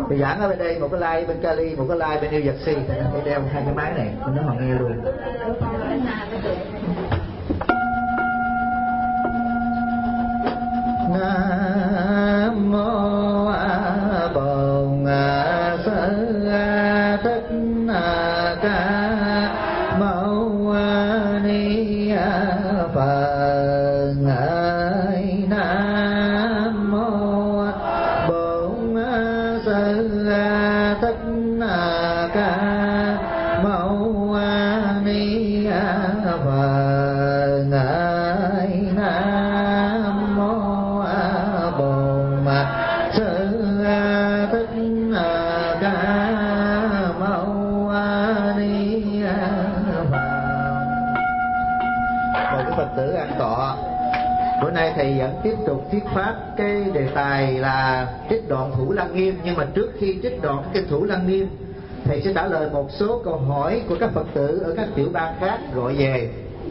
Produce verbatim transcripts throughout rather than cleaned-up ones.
Thì giảng ở bên đây một cái like bên Cali, một cái like bên New Jersey, để đeo hai cái máy này nó họ nghe luôn. Nam mô A Bổn Sư Thích Ca Mâu Ni Phật. Nam mô Bổn Sư Thích Ca Mâu Ni Phật. Nam mô Bổn Sư Thích Ca Mâu Ni Phật. Rồi cái Phật tử an tọa. Bữa nay thầy vẫn tiếp tục thuyết pháp cái đề tài là trích đoạn Thủ Lăng Nghiêm. Nhưng mà trước khi trích đoạn cái kinh Thủ Lăng Nghiêm, thầy sẽ trả lời một số câu hỏi của các Phật tử ở các tiểu bang khác gọi về.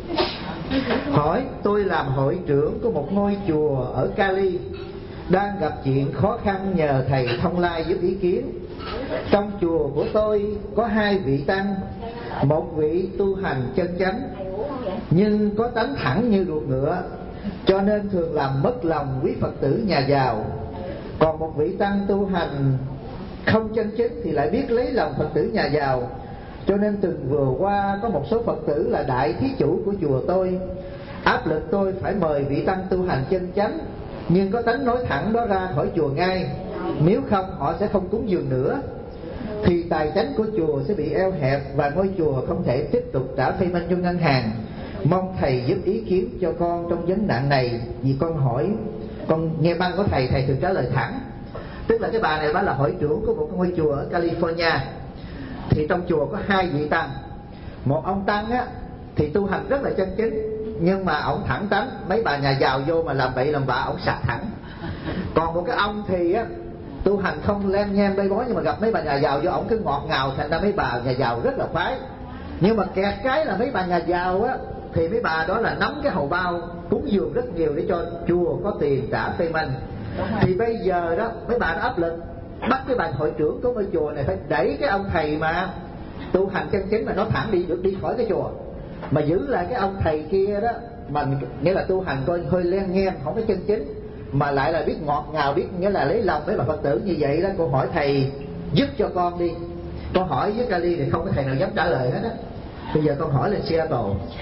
Hỏi: tôi làm hội trưởng của một ngôi chùa ở Cali, đang gặp chuyện khó khăn nhờ thầy thông lai giúp ý kiến. Trong chùa của tôi có hai vị tăng, một vị tu hành chân chánh nhưng có tánh thẳng như ruột ngựa, cho nên thường làm mất lòng quý Phật tử nhà giàu. Còn một vị tăng tu hành không chân chính thì lại biết lấy lòng Phật tử nhà giàu, cho nên từng vừa qua có một số Phật tử là đại thí chủ của chùa tôi áp lực tôi phải mời vị tăng tu hành chân chánh nhưng có tánh nói thẳng đó ra khỏi chùa ngay, nếu không họ sẽ không cúng dường nữa. Thì tài chánh của chùa sẽ bị eo hẹp và ngôi chùa không thể tiếp tục trả phi minh cho ngân hàng. Mong thầy giúp ý kiến cho con trong vấn nạn này, vì con hỏi, con nghe băng của thầy, thầy thường trả lời thẳng. Tức là cái bà này bà là hội trưởng của một ngôi chùa ở California. Thì trong chùa có hai vị tăng. Một ông tăng á thì tu hành rất là chân chính, nhưng mà ổng thẳng tánh, mấy bà nhà giàu vô mà làm bậy làm bạ ổng sạc thẳng. Còn một cái ông thì á tu hành không lem nhem bê bối, nhưng mà gặp mấy bà nhà giàu vô ổng cứ ngọt ngào, thành ra mấy bà nhà giàu rất là khoái. Nhưng mà kẹt cái là mấy bà nhà giàu á thì mấy bà đó là nắm cái hầu bao cúng dường rất nhiều để cho chùa có tiền trả phê minh. Thì bây giờ đó mấy bà nó áp lực bắt cái bà hội trưởng của ngôi chùa này phải đẩy cái ông thầy mà tu hành chân chính mà nó thẳng đi được đi khỏi cái chùa, mà giữ lại cái ông thầy kia đó mà nghĩa là tu hành coi hơi len nhem, không có chân chính mà lại là biết ngọt ngào, biết nghĩa là lấy lòng mấy bà Phật tử như vậy đó. Cô hỏi thầy giúp cho con đi. Con hỏi với Cali thì không có thầy nào dám trả lời hết á. Bây giờ con hỏi lên Seattle.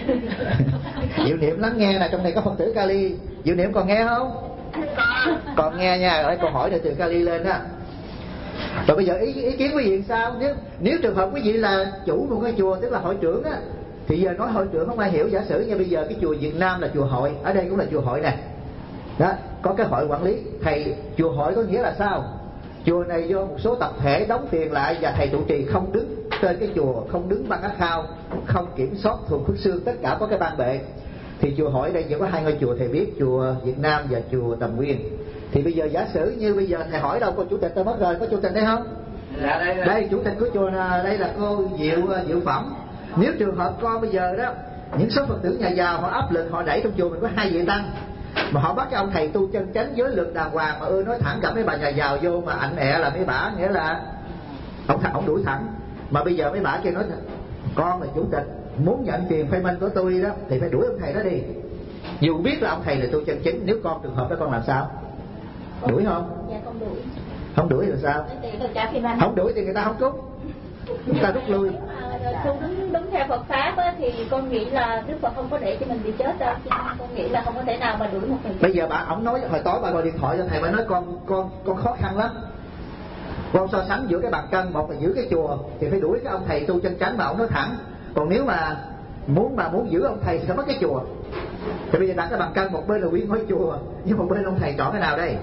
Diệu Niệm lắng nghe nè, trong này có Phật tử Cali. Diệu Niệm còn nghe không? Còn nghe nha. Rồi câu hỏi này từ Cali lên á. Rồi bây giờ ý, ý kiến quý vị sao? Nếu nếu trường hợp quý vị là chủ một cái chùa, tức là hội trưởng á, thì giờ nói hội trưởng không ai hiểu. Giả sử như bây giờ cái chùa Việt Nam là chùa hội, ở đây cũng là chùa hội nè. Đó, có cái hội quản lý. Thầy chùa hội có nghĩa là sao? Chùa này do một số tập thể đóng tiền lại và thầy trụ trì không đứng trên cái chùa, không đứng ban ác khao, không kiểm soát thuần phước xương, tất cả có cái ban bệ. Thì chùa hội đây chỉ có hai ngôi chùa thầy biết, chùa Việt Nam và chùa Tầm Nguyên. Thì bây giờ giả sử như bây giờ thầy hỏi đâu có chủ tịch tôi mất rồi, có chủ tịch đây không? Dạ, đây, đây. Đây chủ tịch của chùa là, đây là cô Diệu Diệu Phẩm. Nếu trường hợp con bây giờ đó, những số Phật tử nhà giàu họ áp lực, họ đẩy trong chùa mình có hai vị tăng, mà họ bắt cái ông thầy tu chân chánh giới luật đàng hoàng mà ưa nói thẳng, gặp mấy bà nhà giàu vô mà ảnh ẹ là mấy bả, nghĩa là ông ông đuổi thẳng. Mà bây giờ mấy bả kia nói con là chủ tịch, muốn nhận tiền phê minh của tôi đó thì phải đuổi ông thầy đó đi, dù biết là ông thầy là tu chân chính. Nếu con trường hợp đó con làm sao? Đuổi không? Dạ con đuổi. Không đuổi thì sao? Không đuổi thì người ta không cúng, người ta rút lui. Không đúng, đúng theo Phật pháp á, thì con nghĩ là Đức Phật không có để cho mình bị chết đâu. Con nghĩ là không có thể nào mà đuổi một mình. Bây giờ bà ổng nói hồi tối bà gọi điện thoại cho thầy, bà nói con con con khó khăn lắm. Con so sánh giữa cái bàn cân, một là giữ cái chùa thì phải đuổi cái ông thầy tu chân chánh mà ổng nói thẳng. Còn nếu mà muốn mà muốn giữ ông thầy thì phải mất cái chùa. Thì bây giờ đặt cái bàn cân, một bên là nguyên ngôi chùa, nhưng một bên ông thầy chọn cái nào đây?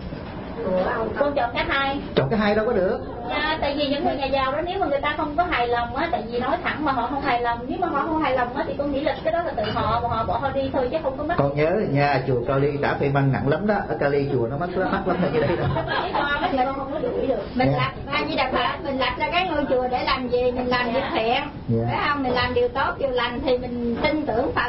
Con chọn cái hai. Chọn cái hai đâu có được. À, tại vì những người nhà giàu đó, nếu mà người ta không có hài lòng á, tại vì nói thẳng mà họ không hài lòng, nếu mà họ không hài lòng á thì con nghĩ là cái đó là tự họ, mà họ bỏ họ đi thôi chứ không có mất. Con nhớ nha, chùa Cali trả phê măng nặng lắm đó. Ở Cali chùa nó mắc mắc lắm như đây đó. Con không có đuổi được. Mình lập ra như đặc biệt, mình lập ra cái ngôi chùa để làm gì? Mình làm việc thiện, phải không? Mình làm điều tốt, điều lành thì mình tin tưởng Phật,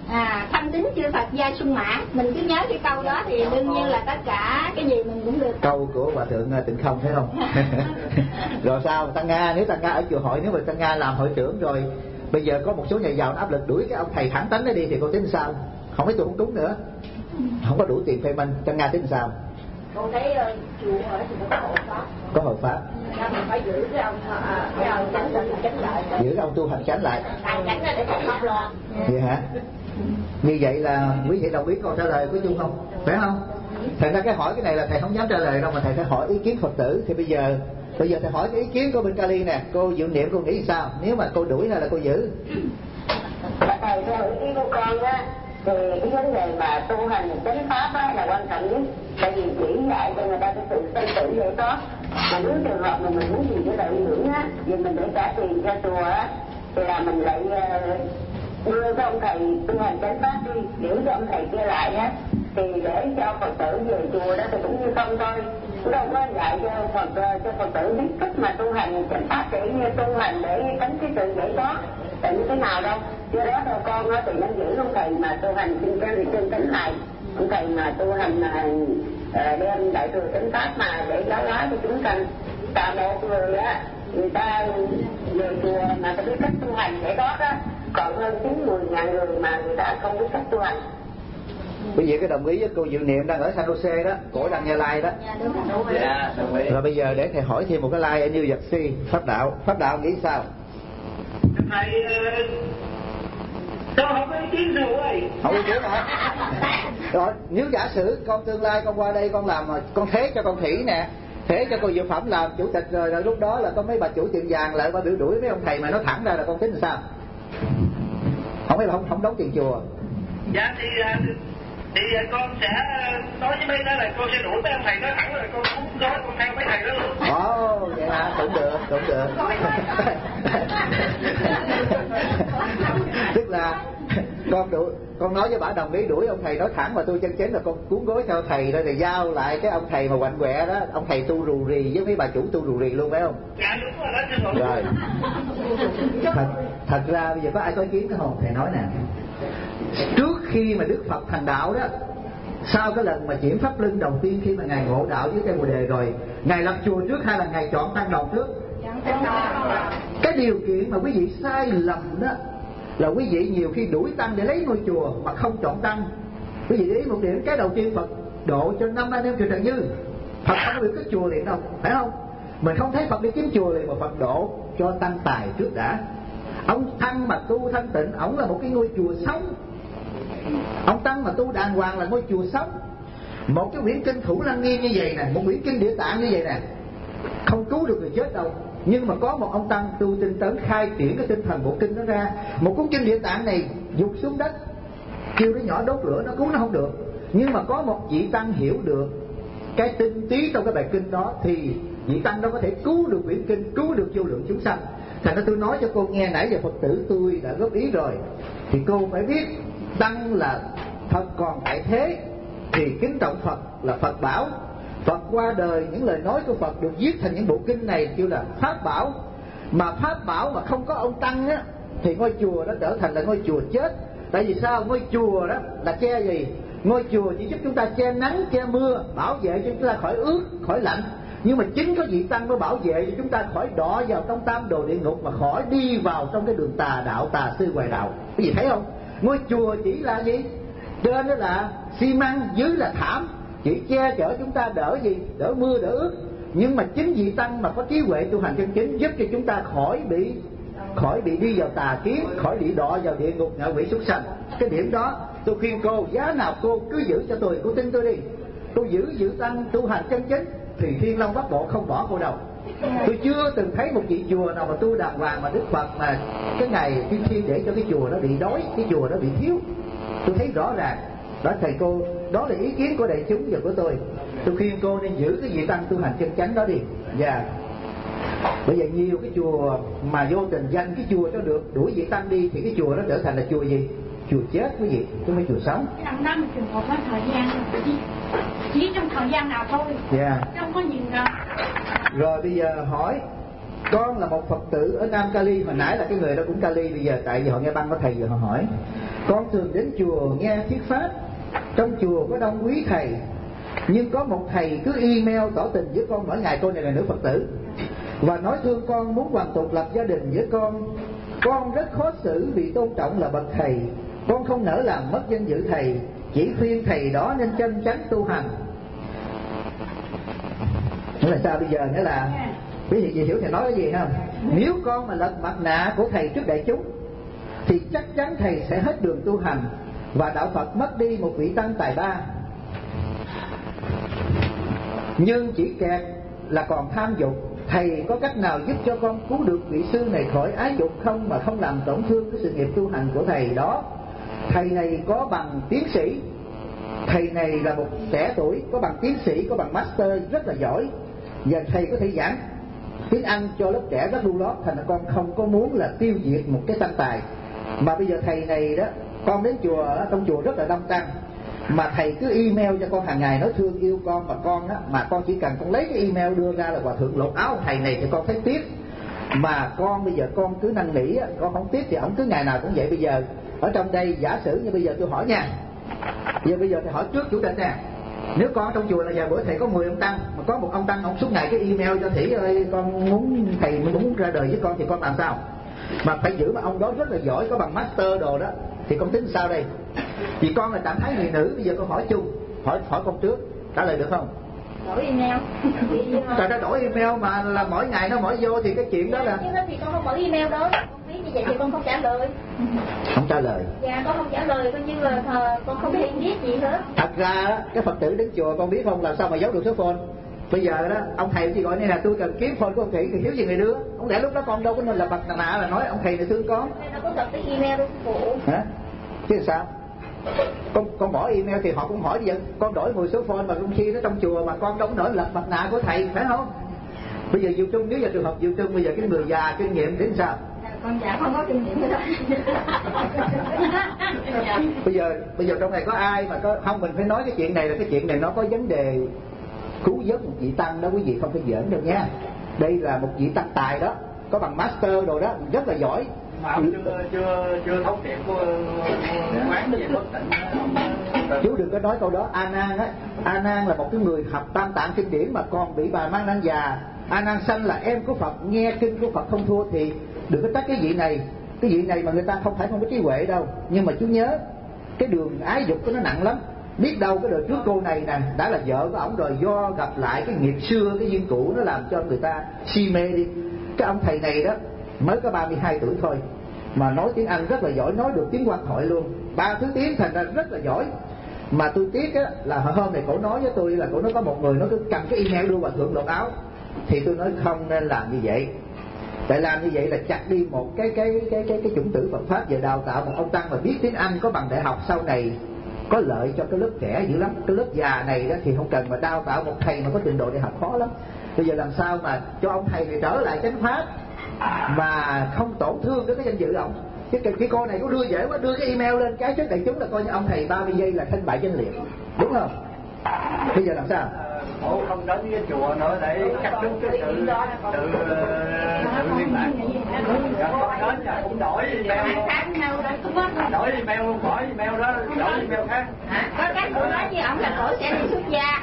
à, thanh tín chư Phật gia sung mã. Mình cứ nhớ cái câu đó thì đương nhiên là tất cả cái gì mình cũng được. Câu của Hòa Thượng Tịnh Không thấy không? Rồi sao Tăng Nga, nếu Tăng Nga ở chùa hội, nếu mà Tăng Nga làm hội trưởng rồi bây giờ có một số nhà giàu nó áp lực đuổi cái ông thầy thẳng tánh đó đi thì cô tính sao? Không biết tôi không trúng nữa, không có đủ tiền payment, Tăng Nga tính sao? Con thấy uh, chùa ở thì có hộ pháp. Có hộ pháp. Mình phải giữ cái ông uh, cái ông chánh định chánh lại. Giữ cái ông tu hành chánh lại. Hành chánh là để không học lo. Vậy hả? Như vậy là quý vị đồng ý câu trả lời của chung không? Phải không? Thành ra cái hỏi cái này là thầy không dám trả lời đâu, mà thầy phải hỏi ý kiến Phật tử. Thì bây giờ bây giờ thầy hỏi cái ý kiến của bên Kali nè, cô Diệu Niệm cô nghĩ sao? Nếu mà cô đuổi hay là cô giữ? Thầy theo ý kiến của con á, thì cái vấn đề mà tu hành chánh pháp á là quan trọng nhất. Tại vì chỉ dạy cho người ta cái sự tự tử vậy đó. Mà nếu trường hợp mà mình muốn gì với lợi dưỡng á, vì mình để trả tiền cho chùa á, thì là mình lại đưa cái ông thầy tu hành chánh pháp đi, giữ cho ông thầy kia lại á, thì để cho Phật tử về chùa đó thì cũng như không thôi. Cũng đâu có dạy cho Phật cho Phật tử biết cách mà tu hành chánh pháp để tu hành để tránh cái sự giải thoát tại như thế nào đâu. Do đó theo con á thì nên giữ ông thầy mà tu hành trên cái chân chánh lại, ông thầy mà tu hành mà đem đại thừa chánh pháp mà để giáo hóa cho chúng sanh. Cả một người á, người ta về chùa mà ta biết cách tu hành để đó đó, còn hơn chín mười ngàn người mà người ta không biết cách tu hành. Quý vị có đồng ý với cô Diệu Niệm đang ở San Jose đó, cổ đang Gia Lai đó? Dạ, đồng ý. Rồi bây giờ để thầy hỏi thêm một cái like ở New Jersey, Pháp Đạo. Pháp Đạo nghĩ sao? Thầy, con không có ý kiến gì ơi. Không ý kiến hả? Rồi, nếu giả sử con tương lai con qua đây con làm mà con thế cho con Thủy nè, thế cho cô Diệu Phẩm làm chủ tịch rồi, rồi lúc đó là có mấy bà chủ tiệm vàng lại qua biểu đuổi mấy ông thầy mà nó thẳng ra là con tính sao? Không phải là không, không đóng tiền chùa. Dạ thì thì con sẽ nói với mấy đó là con sẽ đuổi mấy ông thầy nói thẳng là con cũng nói con theo mấy thầy đó luôn. Ồ, oh, vậy hả? Cũng được, cũng được. Tức là con đuổi, con nói với bà đồng ý đuổi ông thầy nói thẳng mà tôi chân chính là con cuốn gối theo thầy rồi thì giao lại cái ông thầy mà quạnh quẹ đó, ông thầy tu rù rì với mấy bà chủ tu rù rì luôn phải không? Dạ đúng rồi đó sư phụ. Rồi. Thật, thật ra bây giờ có ai có ý kiến không? Thầy nói nè. Trước khi mà Đức Phật thành đạo đó, sau cái lần mà chuyển pháp luân đầu tiên khi mà ngài ngộ đạo với cây Bồ Đề rồi, ngài lập chùa trước hay là ngài chọn tăng đầu trước? Cái điều kiện mà quý vị sai lầm đó là quý vị nhiều khi đuổi tăng để lấy ngôi chùa mà không chọn tăng. Quý vị để ý một điểm, cái đầu tiên Phật độ cho năm anh em Chùa Trần Như, Phật không có được cái chùa liền đâu, phải không? Mình không thấy Phật đi kiếm chùa liền mà Phật độ cho tăng tài trước đã. Ông tăng mà tu thanh tịnh, ổng là một cái ngôi chùa sống. Ông tăng mà tu đàng hoàng là ngôi chùa sống. Một cái quyển kinh Thủ Lăng Nghiêm như vậy nè, một quyển kinh Địa Tạng như vậy nè, không cứu được người chết đâu. Nhưng mà có một ông tăng tu tinh tấn khai triển cái tinh thần bộ kinh đó ra. Một cuốn kinh Địa Tạng này dục xuống đất, kêu nó nhỏ đốt lửa nó cứu nó không được. Nhưng mà có một vị tăng hiểu được cái tinh túy trong cái bài kinh đó, thì vị tăng đó có thể cứu được quyển kinh, cứu được vô lượng chúng sanh. Thành ra tôi nói cho cô nghe, nãy giờ Phật tử tôi đã góp ý rồi, thì cô phải biết tăng là Phật còn tại thế thì kính trọng Phật là Phật bảo. Phật qua đời, những lời nói của Phật được viết thành những bộ kinh này kêu là Pháp bảo. Mà Pháp bảo mà không có ông tăng á, thì ngôi chùa đó trở thành là ngôi chùa chết. Tại vì sao? Ngôi chùa đó là che gì? Ngôi chùa chỉ giúp chúng ta che nắng, che mưa, bảo vệ cho chúng ta khỏi ướt, khỏi lạnh. Nhưng mà chính có vị tăng mới bảo vệ cho chúng ta khỏi đọa vào trong tam đồ địa ngục, mà khỏi đi vào trong cái đường tà đạo, tà sư ngoại đạo. Cái gì thấy không? Ngôi chùa chỉ là gì? Trên đó là xi măng, dưới là thảm, chỉ che chở chúng ta đỡ gì? Đỡ mưa, đỡ ướt. Nhưng mà chính vị tăng mà có trí huệ tu hành chân chính giúp cho chúng ta khỏi bị khỏi bị đi vào tà kiến, khỏi bị đọa vào địa ngục ngạ quỷ súc sanh. Cái điểm đó tôi khuyên cô, giá nào cô cứ giữ cho tôi, cô tin tôi đi. Tôi giữ giữ tăng tu hành chân chính thì Thiên Long Bắc Bộ không bỏ cô đâu. Tôi chưa từng thấy một vị chùa nào mà tu đàng hoàng mà Đức Phật mà cái ngày thiên thiên để cho cái chùa nó bị đói, cái chùa nó bị thiếu. Tôi thấy rõ ràng. Đó thầy cô, đó là ý kiến của đại chúng và của tôi. Tôi khuyên cô nên giữ cái vị tăng tu hành chân chánh đó đi. Dạ yeah. Bây giờ nhiều cái chùa mà vô tình danh cái chùa cho được, đuổi vị tăng đi thì cái chùa đó trở thành là chùa gì? Chùa chết quý vị, chứ không phải chùa sống. Cái năm đó mình trường hợp á, thời gian chỉ, chỉ trong thời gian nào thôi. Dạ yeah. Không có nhìn đâu. Rồi bây giờ hỏi con là một Phật tử ở Nam Cali. Hồi nãy là cái người đó cũng Cali, bây giờ tại vì họ nghe băng có thầy giờ họ hỏi. Con thường đến chùa nghe thuyết pháp, trong chùa có đông quý thầy, nhưng có một thầy cứ email tỏ tình với con mỗi ngày. Cô này là nữ Phật tử, và nói thương con, muốn hoàn tục lập gia đình với con. Con rất khó xử vì tôn trọng là bậc thầy, con không nỡ làm mất danh dự thầy, chỉ khuyên thầy đó nên chân chánh tu hành. Nghĩa là sao bây giờ? Nghĩa là quý vị hiểu thầy nói cái gì không? Nếu con mà lật mặt nạ của thầy trước đại chúng thì chắc chắn thầy sẽ hết đường tu hành, và đạo Phật mất đi một vị tăng tài ba. Nhưng chỉ kẹt là còn tham dục. Thầy có cách nào giúp cho con cứu được vị sư này khỏi ái dục không, mà không làm tổn thương cái sự nghiệp tu hành của thầy đó? Thầy này có bằng tiến sĩ, thầy này là một trẻ tuổi, có bằng tiến sĩ, có bằng master rất là giỏi, và thầy có thể giảng tiếng Anh cho lớp trẻ rất lưu lót. Thành ra con không có muốn là tiêu diệt một cái tăng tài. Mà bây giờ thầy này đó, con đến chùa, trong chùa rất là đông tăng, mà thầy cứ email cho con hàng ngày nói thương yêu con, mà con á, mà con chỉ cần con lấy cái email đưa ra là hòa thượng lột áo thầy này thì con thấy tiếc. Mà con bây giờ con cứ năn nỉ á, con không tiếc thì ổng cứ ngày nào cũng vậy. Bây giờ ở trong đây giả sử như bây giờ tôi hỏi nha, giờ bây giờ thầy hỏi trước chủ tịch nè, nếu con ở trong chùa là giờ bữa thầy có mười ông tăng, mà có một ông tăng ông suốt ngày cái email cho Thủy ơi con muốn thầy muốn ra đời với con thì con làm sao? Mà phải giữ mà ông đó rất là giỏi, có bằng master đồ đó, thì con tính sao đây? Vì con là trạng thái người nữ, bây giờ con hỏi chung, hỏi hỏi con trước, trả lời được không? Đổi email. Trời ơi, đổi email mà là mỗi ngày nó mở vô thì cái chuyện đó là. Nhưng mà thì con không mở email đó, con biết như vậy thì con không trả lời. Không trả lời. Dạ con không trả lời, coi như là thờ, con không biết biết gì hết. Thật ra cái Phật tử đến chùa con biết không, làm sao mà giấu được số phone. Bây giờ đó ông thầy chỉ gọi này là tôi cần kiếm phone của ông Thủy thì thiếu gì người đưa. Không lẽ lúc đó con đâu có nên là bật nạ là nói ông thầy này thương con. Nó có thật cái email đó phụ. Hả? Chứ sao? Con con bỏ email thì họ cũng hỏi vậy. Con đổi mười số phone mà trong khi nó trong chùa mà con đâu có đổi lật mặt nạ của thầy, phải không? Bây giờ Diệu Trung, nếu giờ trường hợp Diệu Trung bây giờ cái người già kinh nghiệm đến sao? Con già không có kinh nghiệm đó. Bây giờ bây giờ trong này có ai mà có không, mình phải nói cái chuyện này là cái chuyện này nó có vấn đề cứu vớt một vị tăng đó, quý vị không phải giỡn đâu nha. Đây là một vị tăng tài đó, có bằng master đồ đó, rất là giỏi. Mà ông chưa chưa chưa thấu triệt của quán gì bất tịnh. Chú đừng có nói câu đó. A Nan á, A Nan là một cái người học tam tạng kinh điển mà còn bị bà mang nang già. A Nan sanh là em của Phật, nghe kinh của Phật không thua, thì đừng có trách cái vị này. Cái vị này mà người ta không phải không có trí huệ đâu, nhưng mà chú nhớ cái đường ái dục của nó nặng lắm. Biết đâu cái đời trước cô này nè đã là vợ của ổng rồi, do gặp lại cái nghiệp xưa, cái duyên cũ nó làm cho người ta si mê đi. Cái ông thầy này đó mới có ba mươi hai tuổi thôi mà nói tiếng Anh rất là giỏi, nói được tiếng Hoa thoại luôn, ba thứ tiếng, thành ra rất là giỏi. Mà tôi tiếc á là hôm này cổ nói với tôi là cổ nói có một người nó cứ cầm cái email đưa hòa thượng lột áo, thì tôi nói không nên làm như vậy. Tại làm như vậy là chặt đi một cái cái cái cái cái chủng tử Phật pháp. Về đào tạo một ông tăng mà biết tiếng Anh, có bằng đại học, sau này có lợi cho cái lớp trẻ dữ lắm. Cái lớp già này đó thì không cần mà đào tạo một thầy mà có trình độ đại học, khó lắm. Bây giờ làm sao mà cho ông thầy này trở lại chánh pháp mà không tổn thương đến cái danh dự ông. Cái, cái cô này có đưa dễ quá, đưa cái email lên cái trước đại chúng là coi như ông thầy ba mươi giây là thanh bại danh liệt, đúng không? Bây giờ làm sao? Ồ, không đến với chùa nữa để cắt đứt cái sự tự tự liên lạc. Đến là cũng đổi email, đổi email không khỏi email đó, đổi email khác. Có cái tôi nói với ông là cổ sẽ đi xuất gia.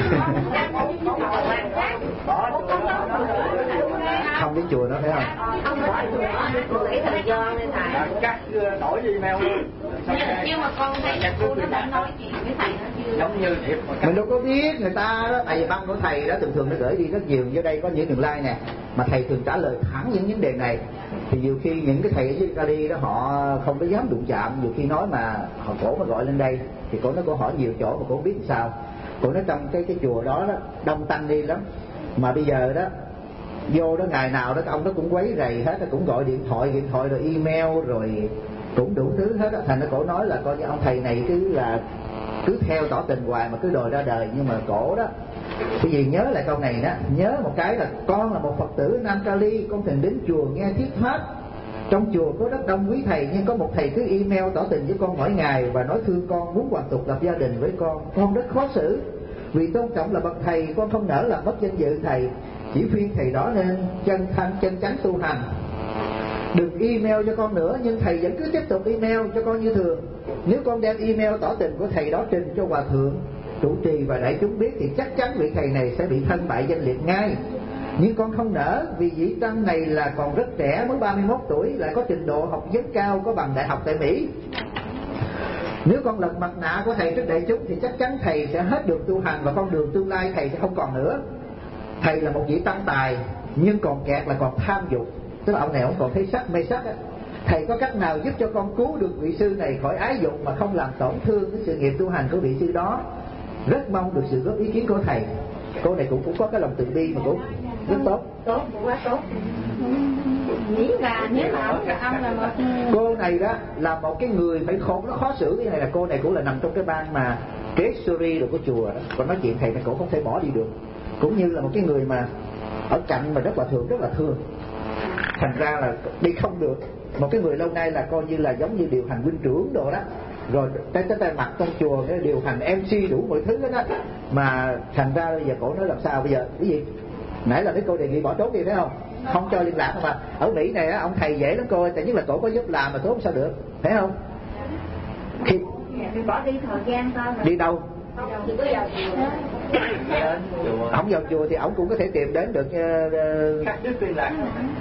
Không đến chùa nữa phải không? Không có chùa, nghĩ thời gian nên thầy. Cắt đổi email luôn. Nhưng mà con thấy cô nó đã nói chuyện với thầy nó chưa? Giống như thiệp mà mình đâu có biết người ta đó, tại vì băng của thầy đó thường thường nó gửi đi rất nhiều. Dưới đây có những đường like nè, mà thầy thường trả lời thẳng những vấn đề này. Thì nhiều khi những cái thầy ở dưới Cali đó họ không có dám đụng chạm, nhiều khi nói mà họ cổ mà gọi lên đây thì cổ nói cổ hỏi nhiều chỗ mà cổ biết làm sao. Cổ nói trong cái cái chùa đó đó đông tăng đi lắm, mà bây giờ đó vô đó ngày nào đó ông đó cũng quấy rầy hết, cũng gọi điện thoại điện thoại rồi email rồi cũng đủ thứ hết đó. Thành nó cổ nói là coi như ông thầy này cứ là cứ theo tỏ tình hoài mà cứ đòi ra đời. Nhưng mà cổ đó cái gì nhớ lại câu này đó, nhớ một cái là con là một Phật tử Nam Cali, con thường đến chùa nghe thuyết pháp. Trong chùa có rất đông quý thầy, nhưng có một thầy cứ email tỏ tình với con mỗi ngày và nói thương con, muốn hoàn tục lập gia đình với con. Con rất khó xử vì tôn trọng là bậc thầy, con không nỡ làm mất danh dự thầy, chỉ khuyên thầy đó nên chân thanh chân chánh tu hành. Đừng email cho con nữa, nhưng thầy vẫn cứ tiếp tục email cho con như thường. Nếu con đem email tỏ tình của thầy đó trình cho hòa thượng trụ trì và đại chúng biết thì chắc chắn vị thầy này sẽ bị thân bại danh liệt ngay. Nhưng con không nỡ, vì vị tăng này là còn rất trẻ, mới ba mươi mốt tuổi, lại có trình độ học vấn cao, có bằng đại học tại Mỹ. Nếu con lật mặt nạ của thầy trước đại chúng thì chắc chắn thầy sẽ hết đường tu hành, và con đường tương lai thầy sẽ không còn nữa. Thầy là một vị tăng tài, nhưng còn kẹt là còn tham dục, tức là ông này ông còn thấy sắc mê sắc á. Thầy có cách nào giúp cho con cứu được vị sư này khỏi ái dục mà không làm tổn thương cái sự nghiệp tu hành của vị sư đó? Rất mong được sự góp ý kiến của thầy. Cô này cũng cũng có cái lòng từ bi mà cũng rất tốt. Tốt, quá tốt. Nghĩ là nếu mà ông là ông là một cô này đó là một cái người phải khổ, nó khó xử. Cái này là cô này cũng là nằm trong cái ban mà kế suri rồi của chùa đó. Còn nói chuyện thầy này cũng không thể bỏ đi được. Cũng như là một cái người mà ở cạnh mà rất là thường, rất là thương, thành ra là đi không được. Một cái người lâu nay là coi như là giống như điều hành huynh trưởng đồ đó, rồi tới tới tay mặt trong chùa cái điều hành em xê đủ mọi thứ đó, đó mà thành ra bây giờ cổ nói làm sao bây giờ cái gì nãy là mấy cô đề nghị bỏ trốn đi thấy không, không cho liên lạc mà ở Mỹ này á ông thầy dễ lắm cô ơi, tại nhất là cổ có giúp làm mà trốn sao được, thấy không? Khi bỏ đi thời gian thôi đi đâu ổng vào chùa thì ổng cũng có thể tìm đến được cắt đứt liên lạc.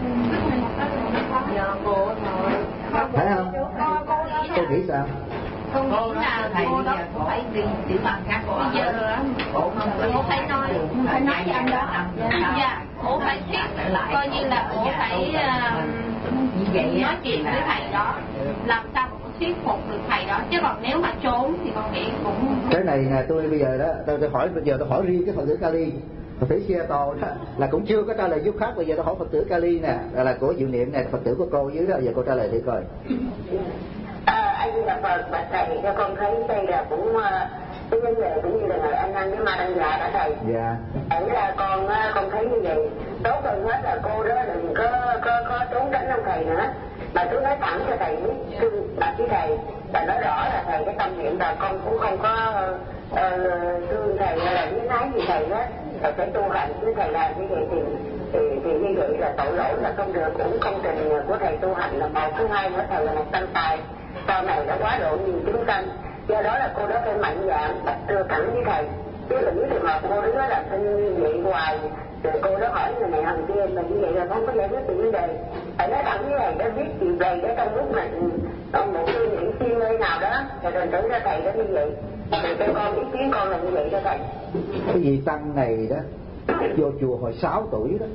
Thấy không? Cô nghĩ sao? Cô là thầy cô đó cũng phải đi tiểu bằng khác cô bây giờ cô không phải nói phải nói với anh đó. Dạ, cô phải thuyết coi như là cô phải nói chuyện với thầy đó, làm sao mà thuyết phục được thầy đó, chứ còn nếu mà trốn thì con nghĩ cũng cái này nè. Tôi bây giờ đó tôi, tôi hỏi bây giờ tôi hỏi riêng cái Phật tử Kali, Phật tử Seattle đó là cũng chưa có trả lời giúp khác. Bây giờ tôi hỏi Phật tử Kali nè, là, là của Diệu Niệm nè, Phật tử của cô dưới đó, giờ cô trả lời đi coi. À, anh là Phật bạch thầy, cho con thấy đây là cũng cái vấn đề cũng như là người anh ăn với ma đăng già đó thầy. Dạ. Ấy là con con thấy như vậy, tốt hơn hết là cô đó đừng có có có trốn tránh ông thầy nữa, mà tôi nói thẳng cho thầy biết, thương bạch với thầy, và nói rõ là thầy cái tâm niệm là con cũng không có uh, thương thầy hay là biết nói gì thầy đó, thầy phải tu hành với thầy làm như vậy thì thì thì như vậy là tội lỗi là không được, cũng công trình của thầy tu hành là một. Thứ hai nữa thầy là một tăng tài, sau này đã quá độ nhiều chúng sanh, do đó là cô đó phải mạnh dạn bạch đưa thẳng với thầy, chứ là nếu trường hợp cô đó là như vậy hoài rồi cô đó hỏi người này hằng kia mà như vậy là không có giải quyết được vấn đề. Phải nói thẳng với thầy đã biết chuyện này để trong lúc mà trong một cái những chuyên nơi nào đó rồi rồi tưởng ra thầy đó như vậy, thì cho con ý kiến con là như vậy cho thầy. Cái vị tăng này đó vô chùa hồi sáu tuổi đó,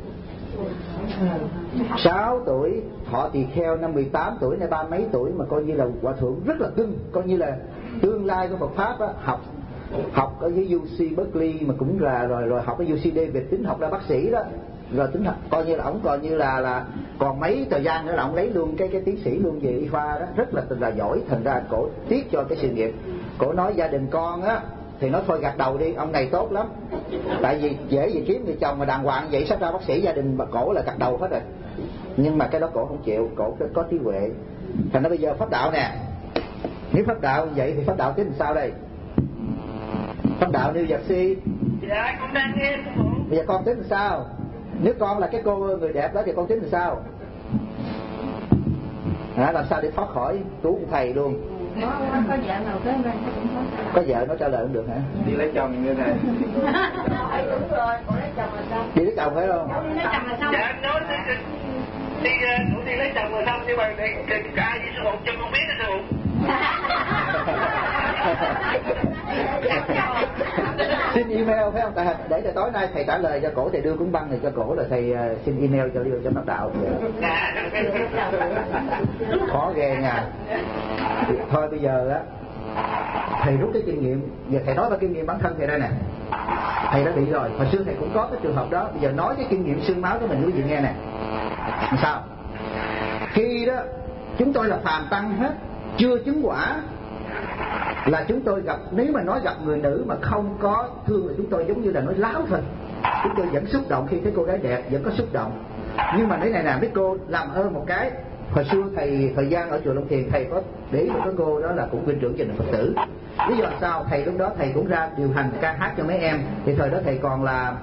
sáu tuổi họ tỳ kheo năm mười tám tuổi này ba mấy tuổi mà coi như là hòa thượng rất là cưng, coi như là tương lai của Phật pháp đó, học học ở với u xê Berkeley mà cũng là rồi rồi học ở u xê Davis tính học ra bác sĩ đó, rồi tính học coi như là ổng coi như là là còn mấy thời gian nữa là ổng lấy luôn cái cái tiến sĩ luôn về y khoa đó, rất là là giỏi. Thành ra cổ tiếc cho cái sự nghiệp, cổ nói gia đình con á thì nói thôi gạt đầu đi, ông này tốt lắm, tại vì dễ gì kiếm người chồng mà đàng hoàng vậy, sắp ra bác sĩ gia đình mà cổ là gạt đầu hết rồi. Nhưng mà cái đó cổ không chịu, cổ có trí huệ. Thành ra bây giờ pháp đạo nè, nếu pháp đạo vậy thì pháp đạo tính làm sao đây? Pháp đạo New Jersey. Dạ con đang nghe. Bây giờ con tính làm sao? Nếu con là cái cô người đẹp đó thì con tính làm sao? À, làm sao để thoát khỏi cứu thầy luôn? Có, có vợ nào tới đây cũng có. Có vợ nó trả lời không được hả? Đi lấy chồng như này. Đúng rồi, cô lấy chồng rồi sao? Đi lấy chồng phải không? Đi lấy chồng rồi sao? Dạ nói đi đi đi lấy chồng rồi xong, nhưng mà cả với sư phụ cho con biết đó sư phụ. Xin email phải không? Tại để cho tối nay thầy trả lời cho cổ, thầy đưa cuốn băng này cho cổ, là thầy uh, xin email cho cho pháp đạo. Khó ghê nha. Thôi bây giờ á thầy rút cái kinh nghiệm, giờ thầy nói về kinh nghiệm bản thân thầy đây nè. Thầy đã bị rồi, hồi xưa thầy cũng có cái trường hợp đó, bây giờ nói cái kinh nghiệm xương máu của mình quý vị nghe nè. Làm sao? Khi đó chúng tôi là phàm tăng hết, chưa chứng quả, là chúng tôi gặp, nếu mà nói gặp người nữ mà không có thương là chúng tôi giống như là nói láo thôi. Chúng tôi vẫn xúc động khi thấy cô gái đẹp, vẫn có xúc động. Nhưng mà cái này nè, mấy cô làm ơn một cái. Hồi xưa thầy thời gian ở chùa Long Thiền, thầy có để ý một cái cô đó là cũng viên trưởng gia đình Phật tử. Lý do sao? Thầy lúc đó thầy cũng ra điều hành ca hát cho mấy em. Thì thời đó thầy còn là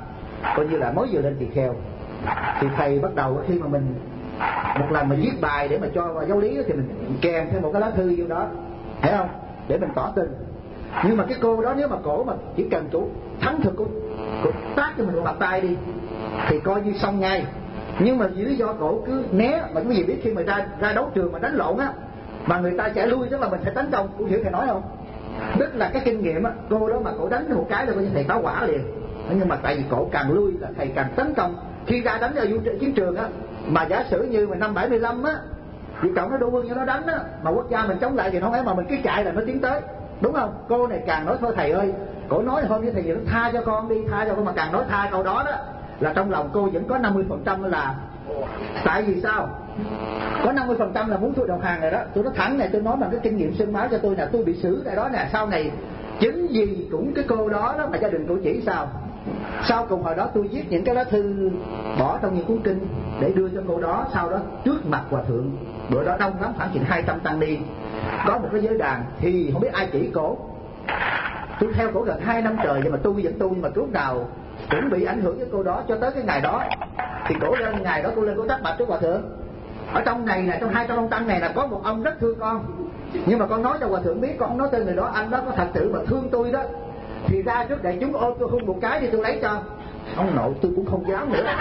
coi như là mới vừa lên tỳ kheo. Thì thầy bắt đầu khi mà mình một lần mà viết bài để mà cho vào giáo lý thì mình kèm thêm một cái lá thư vô đó, hiểu không, để mình tỏ tình. Nhưng mà cái cô đó nếu mà cổ mà chỉ cần cổ thắng thực, cổ, cổ tát cho mình một bàn tay đi thì coi như xong ngay. Nhưng mà vì lý do cổ cứ né, mà quý vị biết khi mà ra ra đấu trường mà đánh lộn á, mà người ta sẽ lui, tức là mình phải tấn công. Cô hiểu thầy nói không? Tức là cái kinh nghiệm á, cô đó mà cổ đánh một cái là coi như thầy táo quả liền. Nhưng mà tại vì cổ càng lui là thầy càng tấn công. Khi ra đánh ở chiến trường á, mà giả sử như mà năm bảy mươi lăm á, Việt Cộng nó đua quân cho nó đánh á, mà quốc gia mình chống lại thì nó phải, mà mình cứ chạy là nó tiến tới, đúng không? Cô này càng nói thôi thầy ơi, cổ nói hôm với thầy gì nó tha cho con đi, tha cho con, mà càng nói tha câu đó đó là trong lòng cô vẫn có năm mươi phần trăm là tại vì sao? Có năm mươi phần trăm là muốn tôi đầu hàng rồi đó. Tôi nói thẳng này, tôi nói bằng cái kinh nghiệm xương máu cho tôi nè, tôi bị xử tại đó nè, sau này chính vì cũng cái cô đó đó mà gia đình cô chỉ sao. Sau cùng hồi đó tôi viết những cái lá thư bỏ trong những cuốn kinh để đưa cho cô đó. Sau đó trước mặt hòa thượng, bữa đó đông lắm, khoảng chừng hai trăm tăng ni, có một cái giới đàn thì không biết ai chỉ cổ. Tôi theo cổ gần hai năm trời, nhưng mà tôi vẫn tu, nhưng mà lúc nào cũng bị ảnh hưởng với cô đó. Cho tới cái ngày đó thì cổ lên, ngày đó tôi lên cổ tắt bạch trước hòa thượng. Ở trong này nè, trong hai trăm ông tăng này là có một ông rất thương con, nhưng mà con nói cho hòa thượng biết, con không nói tên người đó, anh đó có thật sự mà thương tôi đó thì ra trước đại chúng ôm tôi hôn một cái thì tôi lấy cho. Ông nội tôi cũng không dám nữa.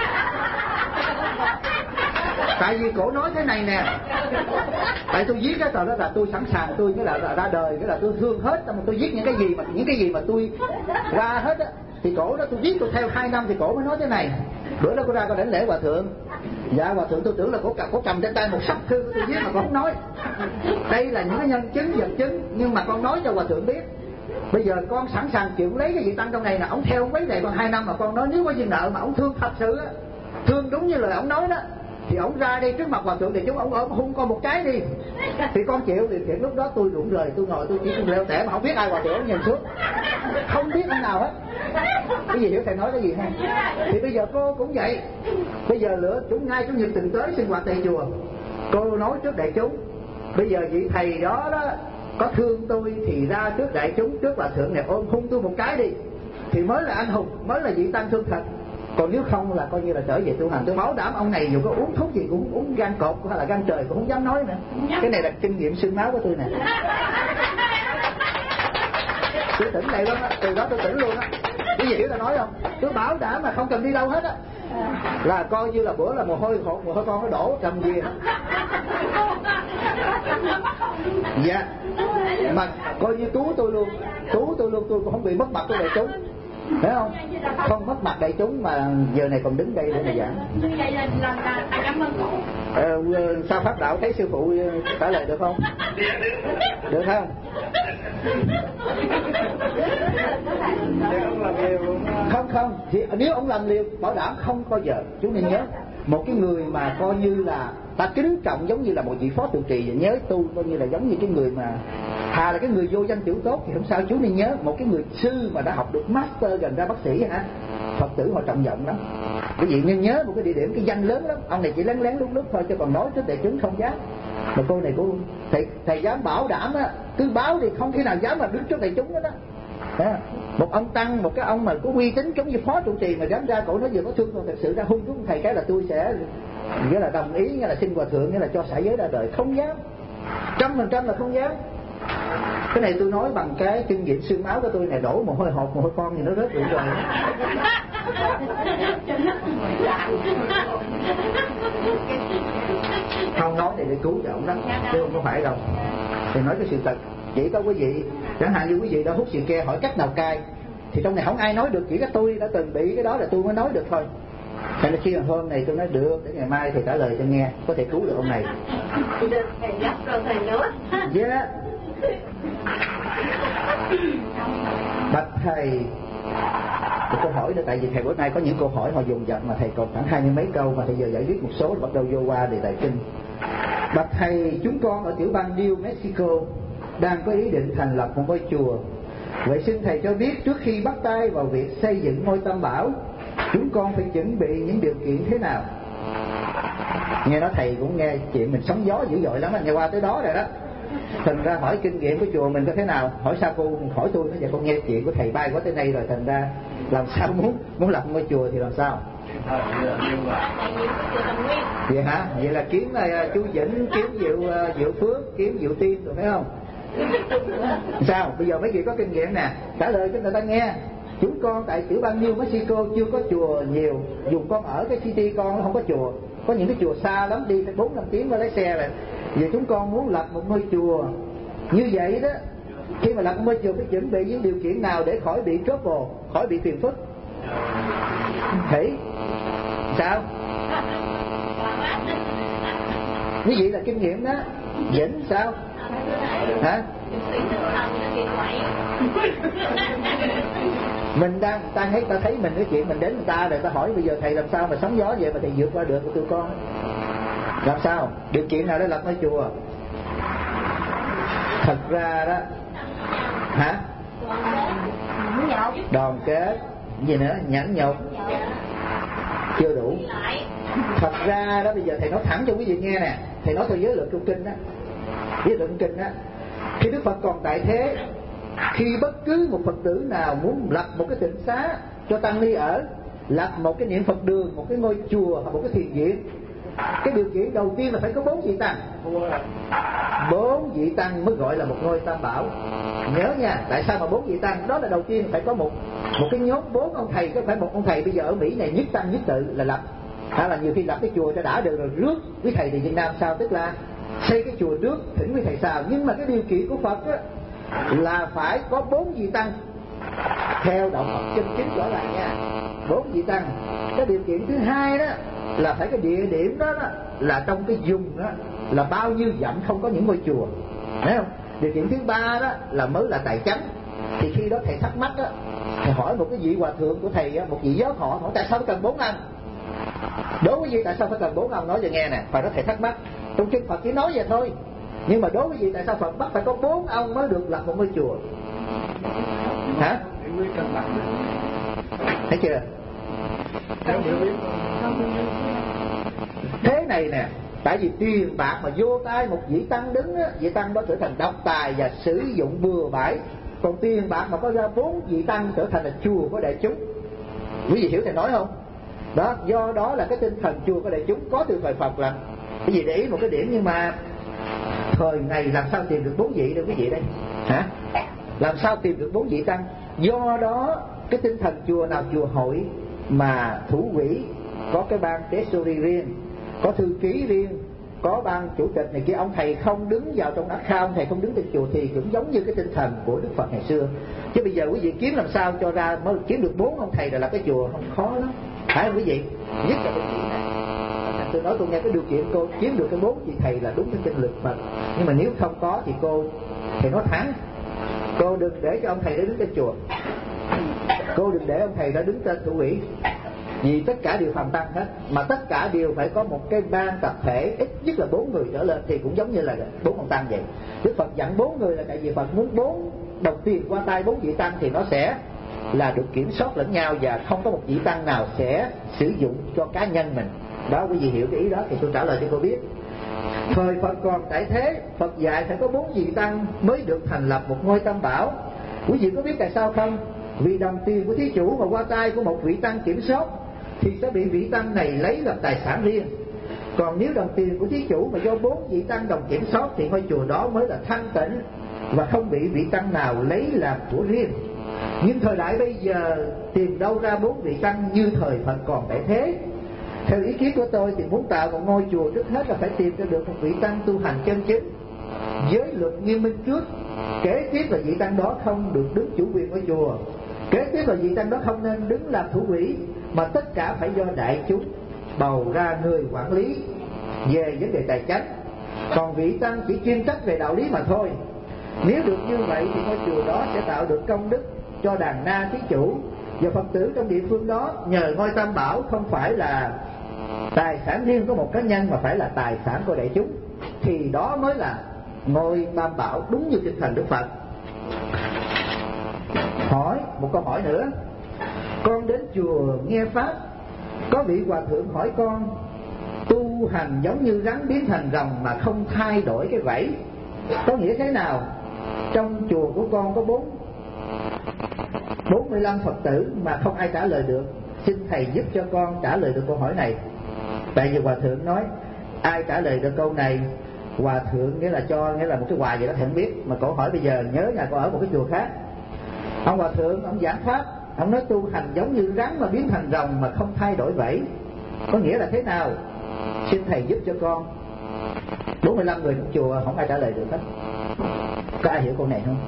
Tại vì cổ nói thế này nè, tại tôi viết cái tờ đó là tôi sẵn sàng, tôi cái là, là ra đời, cái là tôi thương hết, mà tôi viết những cái gì mà những cái gì mà tôi ra hết á. Thì cổ đó tôi viết tôi theo hai năm thì cổ mới nói thế này. Bữa đó cô ra cô đến lễ hòa thượng, dạ hòa thượng tôi tưởng là cổ cầm, cổ cầm trên tay một sắp thư tôi viết mà con không nói. Đây là những cái nhân chứng vật chứng, nhưng mà con nói cho hòa thượng biết. Bây giờ con sẵn sàng chịu lấy cái vị tăng trong này là ông theo mấy này con hai năm, mà con nói nếu có duyên nợ mà ông thương thật sự á, thương đúng như lời ông nói đó, thì ông ra đây trước mặt hòa thượng để chúng ông ôm hung con một cái đi thì con chịu. Thì thiệt lúc đó tôi rụng rời, tôi ngồi tôi chỉ leo tẻ mà không biết ai, hòa thượng nhìn xuống không biết anh nào hết. Cái gì hiểu thầy nói cái gì ha? Thì bây giờ cô cũng vậy. Bây giờ lửa chúng ngay chủ nhật từng tới sinh hoạt tại chùa, cô nói trước đại chúng. Bây giờ vị thầy đó đó có thương tôi thì ra trước đại chúng, trước hòa thượng này ôm hung tôi một cái đi thì mới là anh hùng, mới là vị tăng thương thật. Còn nếu không là coi như là trở về tu hành. Tôi bảo đảm ông này dù có uống thuốc gì cũng uống gan cột hay là gan trời cũng không dám nói nữa. Cái này là kinh nghiệm xương máu của tôi nè. Tôi tỉnh đây lắm á, từ đó tôi tỉnh luôn á. Cái gì hiểu ta nói không? Tôi bảo đảm mà không cần đi đâu hết á, là coi như là bữa là mồ hôi hột, mồ hôi con nó đổ trầm gì á. Dạ. Mà coi như cứu tôi luôn, cứu tôi luôn, tôi cũng không bị mất mặt của đại chúng, thấy không? Không mất mặt đại chúng mà giờ này còn đứng đây để mà giảng. Ờ, sao pháp đạo thấy sư phụ trả lời được không? Được không? Không không, thì nếu ông làm liều bảo đảm không bao giờ. Chú nên nhớ, một cái người mà coi như là ta kính trọng giống như là một vị phó trụ trì, nhớ tu coi như là giống như cái người mà thà là cái người vô danh tiểu tốt thì không sao. Chú nên nhớ, một cái người sư mà đã học được master gần ra bác sĩ hả, Phật tử họ trọng vọng lắm. Quý vị nên nhớ một cái địa điểm, cái danh lớn lắm. Ông này chỉ lén lén lúc lúc thôi, chứ còn nói trước đại chúng không dám. Mà cô này cô thầy thầy dám bảo đảm á, cứ báo thì không khi nào dám mà đứng trước đại chúng đó đó. À, một ông tăng, một cái ông mà có uy tín giống như phó trụ trì mà dám ra cổ nói vừa có thương con thật sự ra hung chúng thầy cái là tôi sẽ nghĩa là đồng ý, nghĩa là xin hòa thượng, nghĩa là cho xả giới ra đời. Không dám, trăm phần trăm là không dám. Cái này tôi nói bằng cái kinh nghiệm xương máu của tôi này, đổ mồ hôi hột, mồ hôi con thì nó rớt rụng rồi. Không nói thì để cứu cho ông đó, chứ không có phải đâu. Thì nói cái sự thật. Chỉ có quý vị, chẳng hạn như quý vị đã hút xì ke hỏi cách nào cai, thì trong này không ai nói được, chỉ có tôi đã từng bị cái đó là tôi mới nói được thôi. Cho nên khi mà hôm này tôi nói được, để ngày mai thầy trả lời cho nghe, có thể cứu được ông này. Thầy nhắc rồi thầy nữa. Yeah. Bạch thầy, một câu hỏi nữa, tại vì thầy bữa nay có những câu hỏi họ dùng dập mà thầy còn khoảng hai mươi mấy câu mà thầy giờ giải quyết một số, bắt đầu vô qua đề đại kinh. Bạch thầy, chúng con ở tiểu bang New Mexico đang có ý định thành lập một ngôi chùa. Vậy xin thầy cho biết trước khi bắt tay vào việc xây dựng ngôi Tam Bảo, chúng con phải chuẩn bị những điều kiện thế nào? Nghe nói thầy cũng nghe chuyện mình sóng gió dữ dội lắm, nghe qua tới đó rồi đó. Thành ra hỏi kinh nghiệm của chùa mình có thế nào, hỏi sao cô hỏi tôi nói vậy, con nghe chuyện của thầy bay quá tới đây rồi, thành ra làm sao muốn muốn lập ngôi chùa thì làm sao? Vậy hả? Vậy là kiếm uh, chú Vĩnh, kiếm Diệu uh, Diệu Phước, kiếm Diệu Tiên rồi phải không? Sao? Bây giờ mấy vị có kinh nghiệm nè, trả lời cho người ta nghe. Chúng con tại tiểu bang New Mexico chưa có chùa nhiều, dùng con ở cái city con nó không có chùa, có những cái chùa xa lắm, đi phải bốn năm tiếng mới lấy xe rồi. Vì chúng con muốn lập một ngôi chùa như vậy đó, khi mà lập một ngôi chùa phải chuẩn bị những điều kiện nào để khỏi bị trouble, khỏi bị phiền phức. Thấy sao? Như vậy là kinh nghiệm đó. Vĩnh sao? Hả? Mình đang ta thấy ta thấy mình cái chuyện mình đến người ta rồi ta hỏi bây giờ thầy làm sao mà sóng gió vậy mà thầy vượt qua được của tụi con? Làm sao? Điều kiện nào để lập ngôi chùa? Thật ra đó, hả? Đoàn kết, gì nữa? Nhẫn nhục chưa đủ. Thật ra đó, bây giờ thầy nói thẳng cho quý vị nghe nè, thầy nói theo giới luật trong kinh đó, giới luật trong kinh đó, khi Đức Phật còn tại thế, khi bất cứ một Phật tử nào muốn lập một cái tịnh xá cho tăng ni ở, lập một cái niệm Phật đường, một cái ngôi chùa hoặc một cái thiền viện, cái điều kiện đầu tiên là phải có bốn vị tăng. Bốn vị tăng mới gọi là một ngôi tam bảo. Nhớ nha, tại sao mà bốn vị tăng? Đó là đầu tiên phải có một một cái nhóm bốn ông thầy, chứ không phải một ông thầy bây giờ ở Mỹ này nhất tăng nhất tự là lập. Hay là nhiều khi lập cái chùa cho đã được rồi rước quý thầy thì Việt Nam sao, tức là xây cái chùa trước thỉnh quý thầy sao. Nhưng mà cái điều kiện của Phật á, là phải có bốn vị tăng theo đạo Phật chân chính rõ ràng nha. Bốn vị tăng. Cái điều kiện thứ hai đó là phải cái địa điểm đó, đó là trong cái vùng đó là bao nhiêu dặm không có những ngôi chùa, thấy không? Điều kiện thứ ba đó là mới là tài chánh. Thì khi đó thầy thắc mắc đó, thầy hỏi một cái vị hòa thượng của thầy, một vị giáo họ, hỏi tại sao phải cần bốn ông? Đối với vị tại sao phải cần bốn ông nói cho nghe nè. Phải đó thầy thắc mắc. Trong kinh Phật chỉ nói vậy thôi, nhưng mà đối với vị tại sao Phật bắt phải có bốn ông mới được lập một ngôi chùa? Hả? Thấy chưa? Thế này nè, tại vì tiền bạc mà vô tay một vị tăng đứng á, vị tăng đó trở thành độc tài và sử dụng bừa bãi. Còn tiền bạc mà có ra bốn vị tăng trở thành là chùa của đại chúng. Quý vị hiểu thầy nói không? Đó, do đó là cái tinh thần chùa của đại chúng có từ thời Phật là cái gì để ý một cái điểm, nhưng mà thời này làm sao tìm được bốn vị đâu quý vị đây? Hả? Làm sao tìm được bốn vị tăng? Do đó cái tinh thần chùa nào chùa hội mà thủ quỹ có cái ban tế suri riêng, có thư ký riêng, có ban chủ tịch này kia, ông thầy không đứng vào trong ác khao, ông thầy không đứng trên chùa thì cũng giống như cái tinh thần của Đức Phật ngày xưa. Chứ bây giờ quý vị kiếm làm sao cho ra mới kiếm được bốn ông thầy là là cái chùa không khó lắm, phải không quý vị? Nhất là cái chuyện này. Tôi nói tôi nghe cái điều kiện cô kiếm được cái bốn vị thầy là đúng cái chân lực Phật. Nhưng mà nếu không có thì cô thầy nói thẳng, cô đừng để cho ông thầy đó đứng trên chùa, cô đừng để ông thầy đó đứng trên thủ quỹ, vì tất cả đều phàm tăng hết, mà tất cả đều phải có một cái ban tập thể ít nhất là bốn người trở lên thì cũng giống như là bốn ông tăng vậy. Đức Phật dặn bốn người là tại vì Phật muốn bốn đầu tiên qua tay bốn vị tăng thì nó sẽ là được kiểm soát lẫn nhau và không có một vị tăng nào sẽ sử dụng cho cá nhân mình. Đó, quý vị hiểu cái ý đó thì tôi trả lời cho cô biết. Thời Phật còn tại thế, Phật dạy phải có bốn vị tăng mới được thành lập một ngôi tam bảo. Quý vị có biết tại sao không? Vì đồng tiền của thí chủ mà qua tay của một vị tăng kiểm soát thì sẽ bị vị tăng này lấy làm tài sản riêng. Còn nếu đồng tiền của thí chủ mà do bốn vị tăng đồng kiểm soát thì ngôi chùa đó mới là thanh tịnh và không bị vị tăng nào lấy làm của riêng. Nhưng thời đại bây giờ tìm đâu ra bốn vị tăng như thời Phật còn tại thế? Theo ý kiến của tôi thì muốn tạo một ngôi chùa trước hết là phải tìm cho được một vị tăng tu hành chân chính, giới luật nghiêm minh trước. Kế tiếp là vị tăng đó không được đứng chủ quyền của chùa. Kế tiếp là vị tăng đó không nên đứng làm thủ quỹ, mà tất cả phải do đại chúng bầu ra người quản lý về vấn đề tài chánh. Còn vị tăng chỉ chuyên trách về đạo lý mà thôi. Nếu được như vậy thì ngôi chùa đó sẽ tạo được công đức cho đàn na thí chủ và Phật tử trong địa phương đó, nhờ ngôi tam bảo không phải là tài sản riêng của một cá nhân mà phải là tài sản của đại chúng, thì đó mới là ngôi tam bảo đúng như tinh thần Đức Phật. Hỏi một câu hỏi nữa. Con đến chùa nghe pháp, có vị hòa thượng hỏi con tu hành giống như rắn biến thành rồng mà không thay đổi cái vảy, Có nghĩa thế nào? Trong chùa của con có bốn bốn mươi lăm Phật tử mà không ai trả lời được. Xin thầy giúp cho con trả lời được câu hỏi này. Tại vì hòa thượng nói ai trả lời được câu này, hòa thượng nghĩa là cho, nghĩa là một cái quà gì đó thầy không biết. Mà câu hỏi bây giờ nhớ nhà con ở một cái chùa khác, ông hòa thượng ông giảng pháp, ông nói tu hành giống như rắn mà biến thành rồng mà không thay đổi vẫy. Có nghĩa là thế nào? Xin thầy giúp cho con. bốn mươi lăm người trong chùa không ai trả lời được hết. Có ai hiểu câu này không?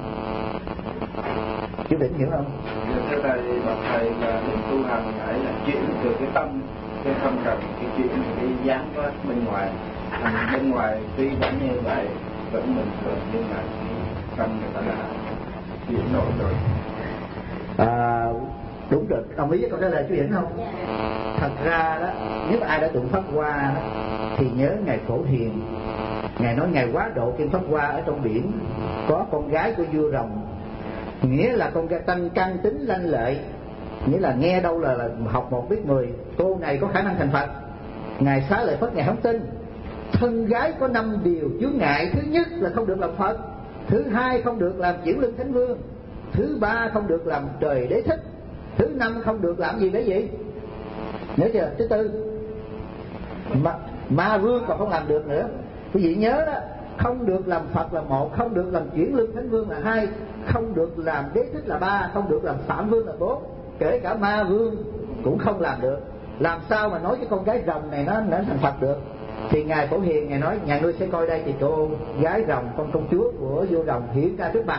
Chú Định hiểu không? Thưa thầy, bậc thầy là mình tu hành phải là chuyển từ cái tâm, cái không cần cái chuyện cái dáng của bên ngoài. Thành bên ngoài tuy vẫn như vậy, vẫn bình thường, nhưng mà tâm người ta là chuyển đổi rồi. À, đúng rồi, đồng ý với câu trả lời chú Hiển không? Thật ra đó, nếu mà ai đã tụng Pháp Hoa đó, thì nhớ Ngài Phổ Hiền. Ngài nói Ngài quá độ Kim Pháp Hoa ở trong biển có con gái của vua rồng, nghĩa là con gái tăng căn tính lanh lợi, nghĩa là nghe đâu là, là học một biết mười. Cô này có khả năng thành Phật. Ngài xá lợi Phất Ngài không tin. Thân gái có năm điều chướng ngại. Thứ nhất là không được làm Phật, thứ hai không được làm chuyển lưng thánh vương, thứ ba không được làm trời đế thích, thứ năm không được làm gì đấy gì nhớ chưa? Thứ tư ma, ma vương còn không làm được nữa. Quý vị nhớ đó, không được làm Phật là một, không được làm chuyển lưng thánh vương là hai, không được làm đế thích là ba, không được làm phạm vương là bốn, kể cả ma vương cũng không làm được. Làm sao mà nói cái con gái rồng này nó nó thành Phật được? Thì Ngài Phổ Hiền Ngài nói nhà ngươi sẽ coi đây, thì cô gái rồng, con công chúa của vua rồng hiện ra trước mặt,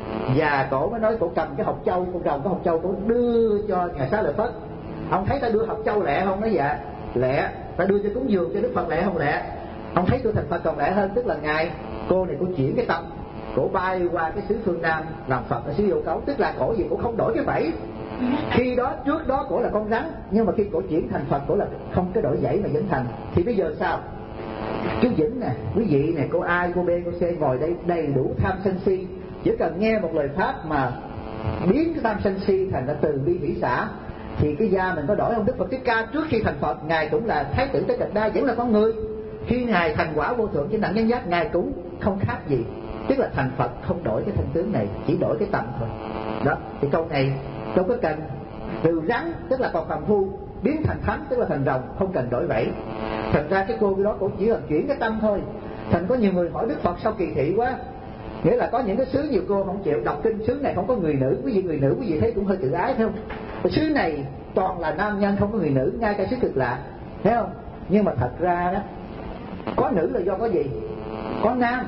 và cổ mới nói cổ cầm cái hột châu, con rồng có hột châu, cổ đưa cho Ngài Xá Lợi Phất. Ông thấy ta đưa hột châu lẹ không? Nói dạ lẹ. Ta đưa cho cúng dường cho Đức Phật lẹ không? Lẹ. Ông thấy tôi thành Phật còn lẹ hơn. Tức là Ngài cô này cô chuyển cái tâm, cổ bay qua cái xứ phương Nam làm Phật ở xứ Vô Cấu. Tức là cổ gì cổ không đổi cái vẫy. Khi đó trước đó cổ là con rắn, nhưng mà khi cổ chuyển thành Phật cổ là không cái đổi dãy mà vẫn thành. Thì bây giờ sao? Chú Vĩnh nè, quý vị nè, cô A, cô B, cô C ngồi đây đầy đủ tham sân si, chỉ cần nghe một lời pháp mà biến cái tham sân si thành là từ bi hỷ xả, thì cái da mình có đổi không? Đức Phật Thích Ca trước khi thành Phật, Ngài cũng là Thái tử Tất Đạt Đa, vẫn là con người. Khi Ngài thành quả vô thượng trên đẳng nhân giác, Ngài cũng không khác gì. Tức là thành Phật không đổi cái thân tướng này, chỉ đổi cái tầm thôi. Đó, thì câu này đâu có cần từ rắn, tức là còn phàm phu, biến thành thánh, tức là thành rồng, không cần đổi vẫy. Thành ra cái cô đó cũng chỉ là chuyển cái tâm thôi. Thành có nhiều người hỏi Đức Phật sao kỳ thị quá. Nghĩa là có những cái xứ nhiều cô không chịu đọc kinh, xứ này không có người nữ. Quý vị người nữ quý vị thấy cũng hơi tự ái phải không? Cái xứ này toàn là nam nhân không có người nữ, ngay cả xứ Cực Lạc, thấy không? Nhưng mà thật ra đó, có nữ là do có gì? Có nam.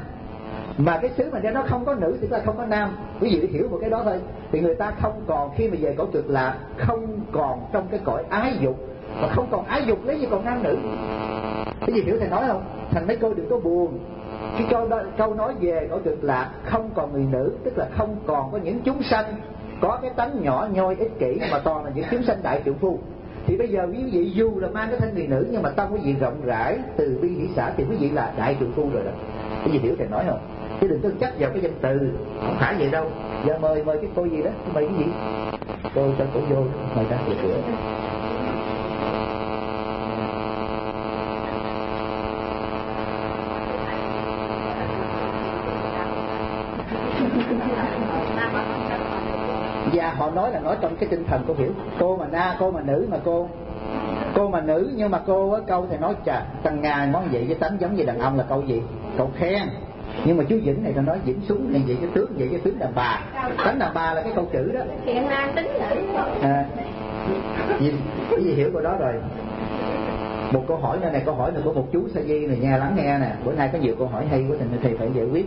Mà cái xứ mà nó không có nữ thì là không có nam. Quý vị hiểu một cái đó thôi. Thì người ta không còn, khi mà về cõi Cực Lạc, không còn trong cái cõi ái dục, mà không còn ái dục lấy gì còn nam nữ. Cái gì hiểu thầy nói không? Thành mấy cô đừng có buồn. Cái câu đó, câu nói về cõi Cực Lạc không còn người nữ, tức là không còn có những chúng sanh có cái tánh nhỏ nhoi ích kỷ, mà toàn là những chúng sanh đại trượng phu. Thì bây giờ quý vị dù là mang cái thân người nữ, nhưng mà tâm quý vị rộng rãi từ bi hỷ xả, thì quý vị là đại trượng phu rồi đó. Cái gì hiểu thầy nói không? Chứ đừng có chấp vào cái danh từ, không phải vậy đâu. Giờ mời mời cái cô gì đó, mời cái gì? Cô cho cổ vô, mời ra cửa cửa. Và họ nói là nói trong cái tinh thần cô hiểu. Cô mà na, cô mà nữ mà cô Cô mà nữ nhưng mà cô á, câu thì nói chà, thằng Nga nói vậy với tánh giống như đàn ông là câu gì? Câu khen. Nhưng mà chú Vĩnh này ta nói Vĩnh súng này vậy, cái tướng vậy, cái tướng đàn bà. Tánh đàn bà là cái câu chữ đó. Hiện nam tính nữ. À, gì, cái gì hiểu câu đó rồi. Một câu hỏi này, này câu hỏi này của một chú Sa Di này nha, lắng nghe nè. Bữa nay có nhiều câu hỏi hay của thầy, thầy phải giải quyết.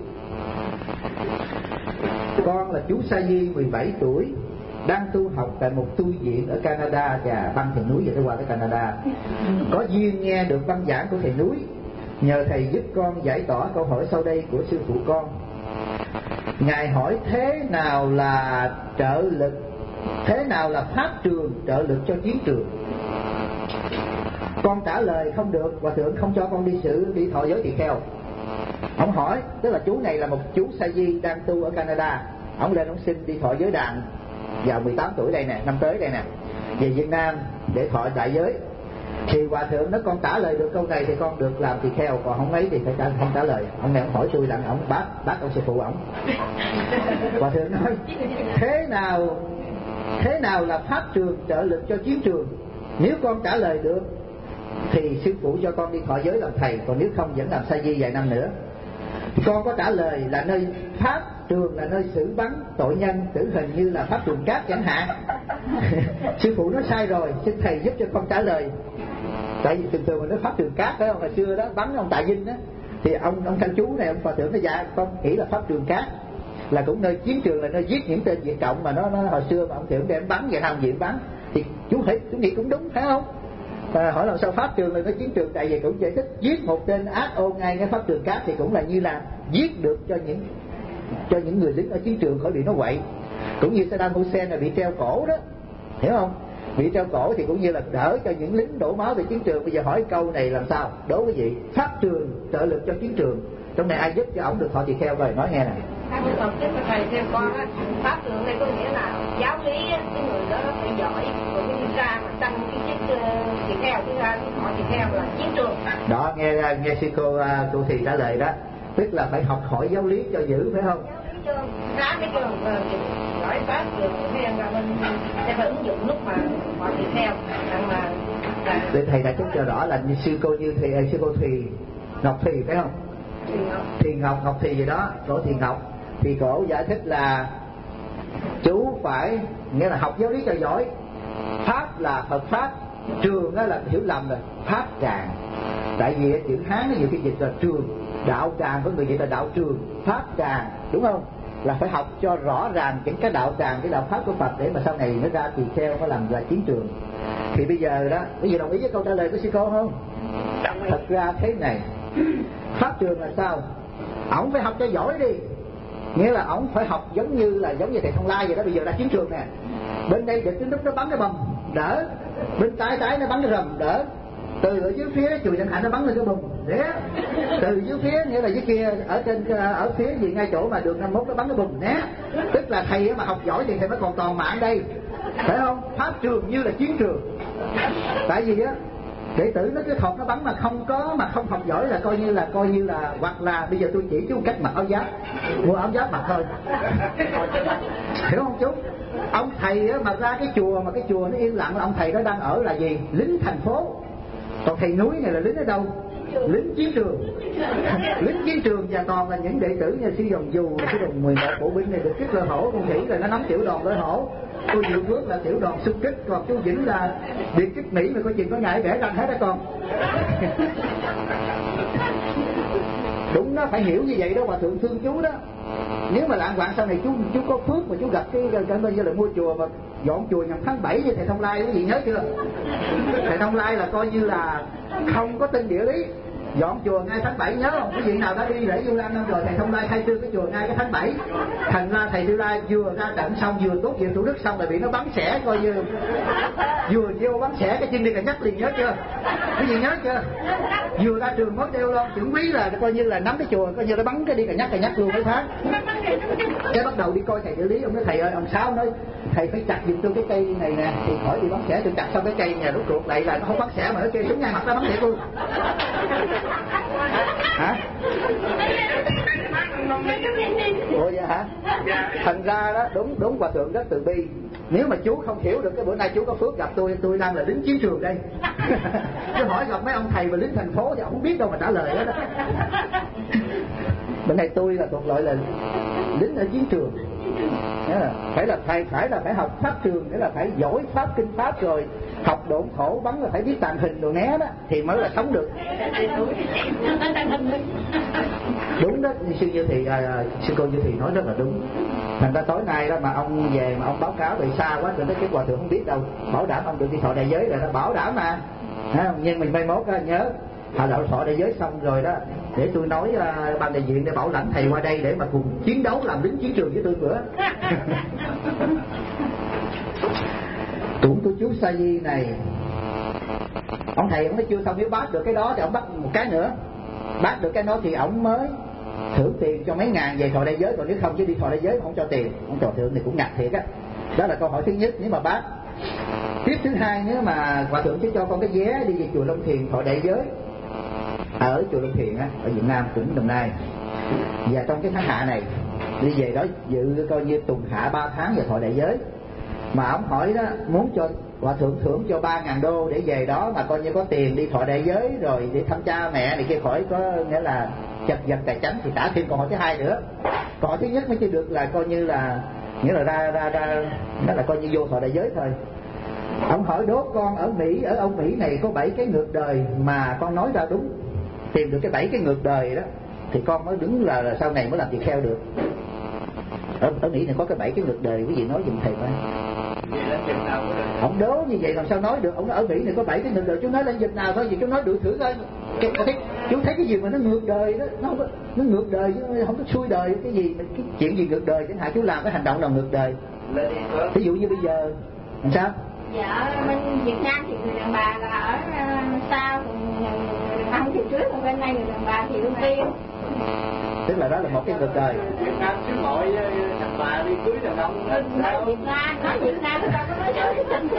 Con là chú Sa Di mười bảy tuổi, đang tu học tại một tu viện ở Canada. Và băng thầy núi vậy tôi qua tới Canada. Có duyên nghe được băng giảng của thầy núi, nhờ thầy giúp con giải tỏa câu hỏi sau đây của sư phụ con. Ngài hỏi thế nào là trợ lực, thế nào là pháp trường trợ lực cho chiến trường? Con trả lời không được, hòa thượng không cho con đi sự đi thọ giới tỳ kheo. Ông hỏi, tức là chú này là một chú Sa Di đang tu ở Canada. Ông lên ông xin đi thọ giới đàn vào mười tám tuổi đây nè, năm tới đây nè, về Việt Nam để thọ đại giới. Thì hòa thượng nói con trả lời được câu này thì con được làm tỳ kheo, còn không ấy thì phải trả, không trả lời. Ông này ông hỏi tôi là ông bác bác ông sư phụ ông. Hòa thượng nói thế nào thế nào là pháp trường trợ lực cho chiến trường? Nếu con trả lời được thì sư phụ cho con đi thọ giới làm thầy, còn nếu không vẫn làm sa di vài năm nữa. Con có trả lời là nơi pháp trường là nơi xử bắn tội nhân tử hình như là pháp trường cát chẳng hạn. Sư phụ nói sai rồi, xin thầy giúp cho con trả lời. Tại vì thường thường mình nói pháp trường cát phải không, hồi xưa đó bắn ông Tạ Vinh đó, thì ông ông thanh chú này ông phật tưởng nói dạ con nghĩ là pháp trường cát là cũng nơi chiến trường, là nơi giết những tên Việt Cộng mà nó, nó hồi xưa mà ông tưởng đem bắn về tham diện bắn, thì chú thấy chú nghĩ cũng đúng phải không? À, hỏi làm sao pháp trường là nơi chiến trường, tại vì cũng giải thích giết một tên ác ôn ngay cái pháp trường cát thì cũng là như là giết được cho những cho những người lính ở chiến trường khỏi bị nó quậy. Cũng như Saddam Hussein là bị treo cổ đó, hiểu không? Bị treo cổ thì cũng như là đỡ cho những lính đổ máu về chiến trường. Bây giờ hỏi câu này làm sao đố quý vị, pháp trường trợ lực cho chiến trường, trong này ai giúp cho ổng được thọ tỳ kheo rồi nói nghe này. Thầy theo con á, pháp trường này có nghĩa là giáo lý cái người đó phải giỏi, rồi cái đi ra mà tranh cái chiếc tỳ kheo, cái ra thọ tỳ kheo là chiến trường. Đó nghe nghe sư cô cô thì trả lời đó, tức là phải học hỏi giáo lý cho giữ phải không? Rá cái trường giỏi pháp trường khen là mình sẽ phải ứng dụng lúc mà họ tỳ kheo, rằng là để thầy đã chút cho rõ là như sư cô như thầy sư cô Thùy Ngọc Thùy phải không? Thì Ngọc Ngọc Thì gì đó, cổ Thì Ngọc thì cổ giải thích là chú phải nghĩa là học giáo lý cho giỏi. Pháp là Phật pháp, trường đó là hiểu lầm rồi, pháp tràng. Tại vì chữ Hán nó nhiều khi dịch là trường, đạo tràng của người dịch là đạo trường, pháp tràng đúng không? Là phải học cho rõ ràng những cái đạo tràng, cái đạo pháp của Phật để mà sau này nó ra tỳ kheo nó làm là chiến trường. Thì bây giờ đó, bây giờ đồng ý với câu trả lời của sư cô không? Thật ra thế này, pháp trường là sao? Ổng phải học cho giỏi đi, nghĩa là ổng phải học giống như là giống như thầy Thông Lai vậy đó. Bây giờ ra chiến trường nè, bên đây địch đến lúc nó bắn cái bom đỡ, bên trái trái nó bắn cái rầm đỡ, từ ở dưới phía chùa Dân Hạnh nó bắn lên cái bùng để từ dưới phía nghĩa là dưới kia ở trên ở phía gì ngay chỗ mà đường năm mốt nó bắn cái bùng né. Tức là thầy mà học giỏi thì thầy mới còn toàn mạng đây, phải không? Pháp trường như là chiến trường. Tại vì á đệ tử nó cái thọt nó bắn mà không có mà không học giỏi là coi như là coi như là hoặc là bây giờ tôi chỉ chú cách mặc áo giáp, mua áo giáp mặc thôi, hiểu không chú? Ông thầy á, mà ra cái chùa mà cái chùa nó yên lặng là ông thầy đó đang ở là gì? Lính thành phố. Còn thầy núi này là lính ở đâu? Lính chiến trường. Lính chiến trường và toàn là những đệ tử như sư Dòng Dù, sư Đồng mười một bộ binh này được kích lơ hổ, con nghĩ là nó nắm tiểu đoàn lơ hổ. Tôi Diệu Phước là tiểu đoàn xung kích, còn chú Vĩnh là biệt kích Mỹ mà có chuyện có ngại vẽ răng hết đó con. Đúng đó, phải hiểu như vậy đó, hòa thượng thương chú đó. Nếu mà lạng hoạn sau này chú chú có phước mà chú gặp cái cái bây giờ là mua chùa mà dọn chùa nhằm tháng bảy với thầy Thông Lai, quý vị nhớ chưa? Thầy Thông Lai là coi như là không có tin địa lý, dọn chùa ngay tháng bảy, nhớ không? Quý vị nào đã đi lễ Vu Lan năm rồi, thầy Thông Lai khai trương cái chùa ngay cái tháng bảy. Thành ra thầy Vu Lai vừa ra trận xong, vừa tốt việc Thủ Đức xong rồi bị nó bắn xẻ, coi như vừa vô bắn xẻ cái chân đi cả nhắc liền, nhớ chưa? Quý vị nhớ chưa? Vừa ra trường mất đeo lon trưởng quý là coi như là nắm cái chùa, coi như nó bắn cái đi cả nhắc cả nhắc luôn mấy tháng. Cái bắt đầu đi coi thầy địa lý, ông nói thầy ơi, ông Sáu nói thầy phải chặt giùm tôi cái cây này nè, thì khỏi đi bắn xẻ. Tôi chặt xong cái cây nhà rút ruột lại là nó không bắn xẻ mà nó kêu súng ngay mặt nó bắn xẻ luôn. Hả? Ủa vậy hả? Thành ra đó, đúng đúng hòa thượng rất từ bi. Nếu mà chú không hiểu được cái bữa nay chú có phước gặp tôi, tôi đang là lính chiến trường đây. Chứ hỏi gặp mấy ông thầy và lính thành phố thì ông không biết đâu mà trả lời đó. Bên này tôi là thuộc loại là lính ở chiến trường. Là phải là thầy phải là phải học pháp trường, nghĩa là phải giỏi pháp kinh pháp, rồi học độn thổ bắn là phải biết tàng hình đồ né đó thì mới là sống được. Đúng đó, sư Như Thị à, sư cô Như Thị nói rất là đúng. Thành ra tối nay đó mà ông về mà ông báo cáo về xa quá rồi nói cái hòa thượng không biết đâu, bảo đảm ông được đi thọ đại giới rồi, nó bảo đảm mà. À, nhưng mình mai mốt đó, nhớ họ đạo thọ đại giới xong rồi đó để tôi nói uh, ban đại diện để bảo lãnh thầy qua đây để mà cùng chiến đấu làm lính chiến trường với tôi nữa. Cũng của chú Sa Di này, ông thầy ông nói chưa xong, nếu bắt được cái đó thì ông bắt một cái nữa, bắt được cái đó thì ông mới thưởng tiền cho mấy ngàn về thọ đại giới, còn nếu không chứ đi thọ đại giới không cho tiền. Ông trò thượng này cũng ngặt thiệt á. Đó là câu hỏi thứ nhất. Nếu mà bác Tiếp thứ hai, nếu mà hòa thượng sẽ cho con cái vé đi về chùa Long Thiền thọ đại giới ở chùa Long Thiền á, ở Việt Nam tỉnh Đồng Nai, và trong cái tháng hạ này đi về đó dự coi như tuần hạ ba tháng và thọ đại giới. Mà ông hỏi đó, muốn cho hòa thượng thưởng cho ba ngàn đô để về đó mà coi như có tiền đi thọ đại giới rồi để thăm cha mẹ này kia, khỏi có nghĩa là chật vật tài chánh, thì trả thêm câu hỏi thứ hai nữa. Câu hỏi thứ nhất mới chỉ được là coi như là nghĩa là ra ra ra đó là coi như vô thọ đại giới thôi. Ông hỏi đố con ở Mỹ, ở ông Mỹ này có bảy cái ngược đời mà con nói ra đúng, tìm được cái bảy cái ngược đời đó thì con mới đứng là, là sau này mới làm việc theo được. Ở, ở Mỹ này có cái bảy cái ngược đời, quý vị nói giùm thầy coi. Ông đố như vậy làm sao nói được? Ông nói ở Mỹ này có bảy cái ngược đời, chú nói lên dịch nào thôi, vì chú nói đủ thử coi. Cái, cái, chú thấy cái gì mà nó ngược đời đó, nó không có, nó ngược đời chứ không có xuôi đời. Cái gì cái chuyện gì ngược đời chẳng hạn, chú làm cái hành động nào ngược đời. Ví dụ như bây giờ làm sao? Dạ bên Việt Nam thì người đàn bà là ở uh, sau, người đàn ông thì trước, còn bên đây người đàn bà thì ưu tiên. Tức là đó là một cái ngược đời. Việt Nam chứ mọi đàn bà đi cưới đàn ông. Nói Việt Nam, nói Việt Nam thì đâu có nói chữ tình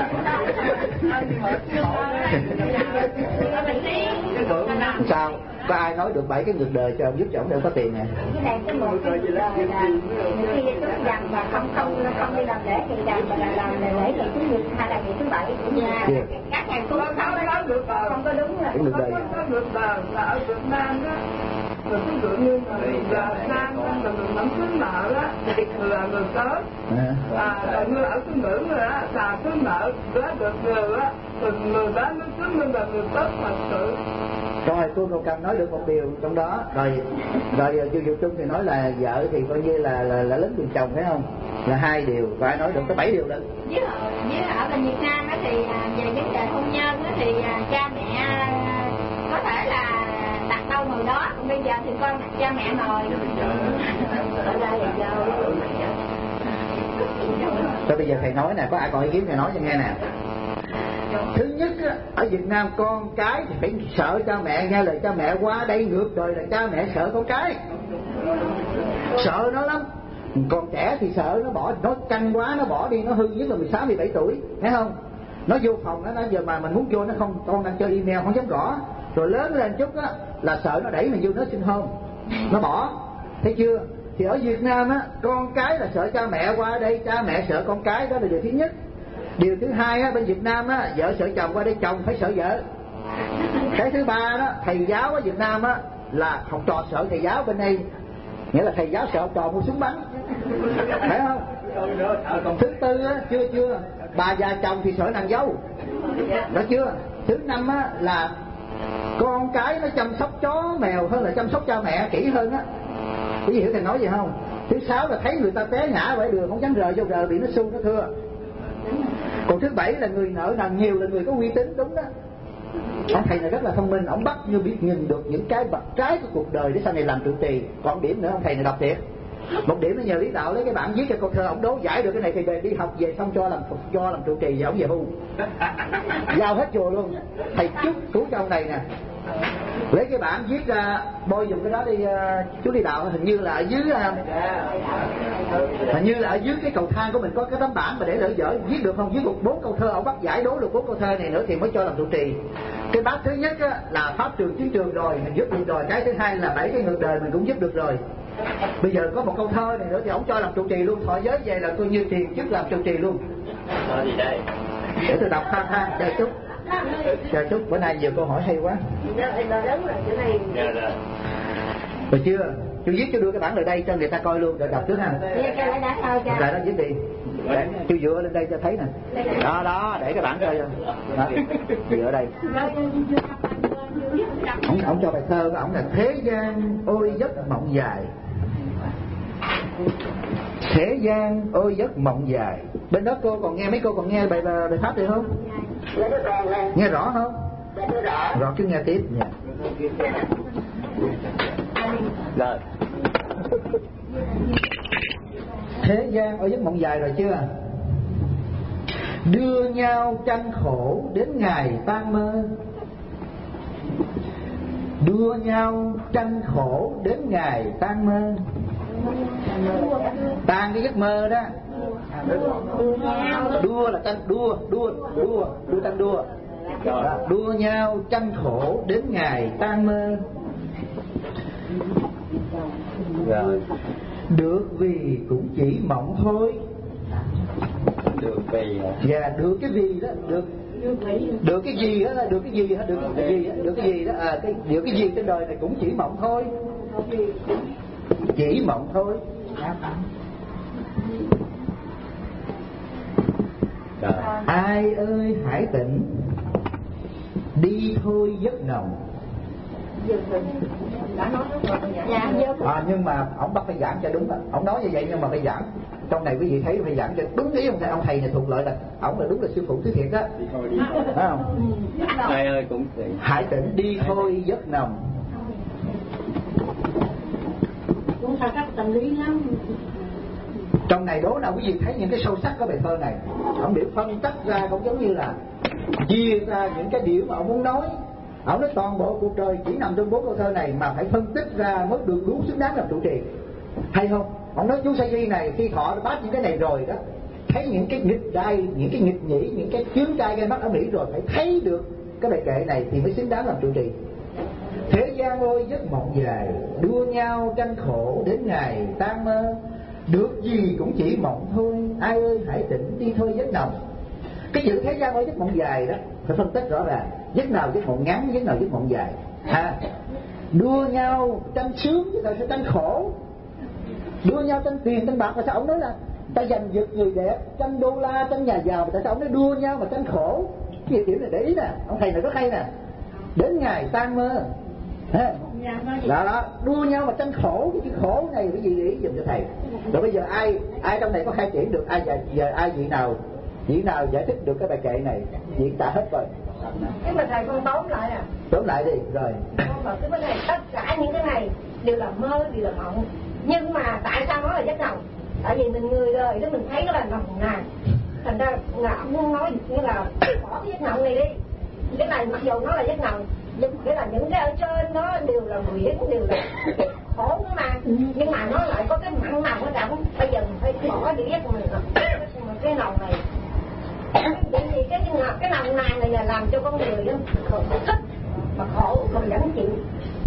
đâu. Sao? Có ai nói được bảy cái ngược đời cho ông giúp cho ông đâu có tiền nè? Cái này cái một cái là khi chúng dằn và không không không đi làm lễ ngày dằn mà là làm lễ ngày thứ nhật hay là ngày thứ bảy của nhà. Các ngày cũng không có được, không có đúng là cái ngược đời. Có ngược đời là ở Việt Nam đó. Rồi ví dụ như là Nam là người nắm cưới nợ đó, là người tới, à, là người ở cái ngưỡng rồi á, là cưới nợ đó được người á, thì người đó mới chứng minh là người tốt thật sự. Rồi cô Ngọc Cầm nói được một điều trong đó, rồi rồi Chu Diệu Trung thì nói là vợ thì coi như là là, là lớn quyền chồng, phải không? Là hai điều, và ai nói được tới bảy điều nữa. Với ở, với ở bên Việt Nam đó thì về vấn đề hôn nhân đó thì cha mẹ có thể là đặt đâu người đó, còn bây giờ thì con đặt cha mẹ rồi. Rồi bây giờ thầy nói nè, có ai còn ý kiến thầy nói cho nghe nè. Thứ nhất ở Việt Nam con cái thì phải sợ cha mẹ, nghe lời cha mẹ. Qua đây ngược đời là cha mẹ sợ con cái, sợ nó lắm. Còn trẻ thì sợ nó bỏ, nó căng quá nó bỏ đi, nó hư nhất là mười sáu mười bảy tuổi, thấy không? Nó vô phòng nó, nó giờ mà mình muốn vô nó không, con đang chơi email không dám gõ. Rồi lớn lên chút á là sợ nó đẩy mình vô nó sinh hôn, nó bỏ, thấy chưa? Thì ở Việt Nam á, con cái là sợ cha mẹ, qua đây cha mẹ sợ con cái, đó là điều thứ nhất. Điều thứ hai á, bên Việt Nam á, vợ sợ chồng, qua đây chồng phải sợ vợ. Cái thứ ba đó, thầy giáo ở Việt Nam á là học trò sợ thầy giáo, bên đây nghĩa là thầy giáo sợ học trò mua súng bắn, phải không? Còn thứ tư á, chưa chưa bà già chồng thì sợ nàng dâu, đó chưa? Thứ năm á là con cái nó chăm sóc chó mèo hơn là chăm sóc cha mẹ, kỹ hơn á. Quý vị hiểu thầy nói gì không? Thứ sáu là thấy người ta té ngã ngoài đường không dám rờ vô, rờ bị nó xu nó thưa. Còn thứ bảy là người nợ nần nhiều là người có uy tín, đúng đó. Ông thầy này rất là thông minh, ông bắt như biết nhìn được những cái bậc trái của cuộc đời để sau này làm trụ trì. Còn điểm nữa ông thầy này đọc thiệt. Một điểm là nhờ Lý Đạo lấy cái bản viết cái câu thơ, ông đố giải được cái này thì về đi học về xong cho làm cho làm trụ trì và ông về hưu, giao hết chùa luôn. Thầy chúc cứu cho ông này nè, lấy cái bản viết ra bôi dùng cái đó đi. Uh, chú Lý Đạo hình như là ở dưới uh, hình như là ở dưới cái cầu thang của mình có cái tấm bản mà để đỡ dở, viết được không? Viết một bốn câu thơ, ông bắt giải đố được bốn câu thơ này nữa thì mới cho làm trụ trì. Cái bát thứ nhất á, là pháp trường chiến trường rồi mình giúp được rồi. Cái thứ hai là bảy cái ngược đời mình cũng giúp được rồi. Bây giờ có một câu thơ này nữa thì ông cho làm trụ trì luôn, thọ giới về là coi như tiền chức làm trụ trì luôn. Để tôi đọc tha tha chờ chút, chờ chút, bữa nay nhiều câu hỏi hay quá. Được chưa? Chú viết chú đưa cái bản lại đây cho người ta coi luôn rồi đọc trước ha. Lại đó viết đi. Để chú dựa lên đây cho thấy nè. Đó đó, để cái bản cho. Đó. Dựa ở đây. Ông, ông cho bài thơ của ông là thế gian ôi giấc mộng dài. Thế gian ôi giấc mộng dài. Bên đó cô còn nghe, mấy cô còn nghe bài bài pháp được không? Nghe rõ không? Rõ chứ nghe tiếp nha. Rồi. Thế gian ôi giấc mộng dài rồi chưa? Đưa nhau tranh khổ đến ngày tan mơ. Đưa nhau tranh khổ đến ngày tan mơ. Tan cái giấc mơ đó Đua là tranh đua, đua, đua, đua tranh đua. Đó, đua nhau tranh khổ đến ngày tan mơ. Rồi. Được vì cũng chỉ mộng thôi. Được vì. Dạ, được cái gì đó, được được cái gì đó, được cái gì đó, được cái gì đó, được cái gì đó, à, cái được cái gì trên đời này cũng chỉ mộng thôi. Chỉ mộng thôi. Rồi. Ai ơi hãy tỉnh, đi thôi giấc nồng. À, nhưng mà ông bắt phải giảng cho đúng. Ông nói như vậy nhưng mà phải giảng. Trong này quý vị thấy phải giảng cho đúng ý ông thầy. Ông thầy này thuận lợi là ông là đúng là sư phụ thứ thiệt đó. Phải không? Ai ơi cũng hãy tỉnh, đi thôi giấc nồng. Cũng sao các tâm lý lắm. Trong này đố nào quý vị thấy những cái sâu sắc của bài thơ này. Ông điểm phân tách ra cũng giống như là chia ra những cái điểm mà ông muốn nói. Ông nói toàn bộ cuộc đời chỉ nằm trong bốn câu thơ này mà phải phân tích ra mới được đúng xứng đáng làm trụ trì. Hay không? Ông nói chú Sa Di này khi thọ đã bát những cái này rồi đó, thấy những cái nghịch đai, những cái nghịch nhĩ, những cái chướng gai gai mắt ở Mỹ rồi, phải thấy được cái bài kệ này thì mới xứng đáng làm trụ trì. Thế gian ơi giấc mộng dài, đua nhau tranh khổ đến ngày tan mơ. Được gì cũng chỉ mộng thôi, ai ơi hãy tỉnh, đi thôi giấc nồng. Cái chữ thế gian ơi giấc mộng dài đó phải phân tích rõ ràng. Giấc nào giấc mộng ngắn, giấc nào giấc mộng dài. À, đua nhau tranh sướng chứ sao sẽ tranh khổ. Đua nhau tranh tiền tranh bạc mà sao ông nói là ta giành giật người đẹp, tranh đô la, tranh nhà giàu, mà tại sao ông nói đua nhau mà tranh khổ? Cái điểm này để ý nè, ông thầy này rất hay nè. Đến ngày tan mơ. Ha. Đó, đó, đua nhau mà tranh khổ. Cái chữ khổ này cái gì để ý dùm cho thầy. Rồi bây giờ ai ai trong này có khai triển được, ai giờ, giờ ai vị nào vị nào giải thích được cái bài kệ này, diễn tả hết rồi. Thế mà thầy con tóm lại à? Tóm lại đi, rồi. Con cái vấn đề tất cả những cái này đều là mơ, đều là mộng. Nhưng mà tại sao nó là giấc nồng? Tại vì mình người đời đó mình thấy nó là nồng nàn. Thành ra là muốn nói như là bỏ cái giấc nồng này đi. Cái này mặc dù nó là giấc nồng, nhưng cái là những cái ở trên nó đều là quyển, đều là khổ nữa mà. Nhưng mà nó lại có cái mặn nồng ở trong. Bây giờ mình phải bỏ đi giấc mình cái nồng này. Bởi vì cái cái nồng nàn này là làm cho con người đó thích mà khổ còn vẫn chịu.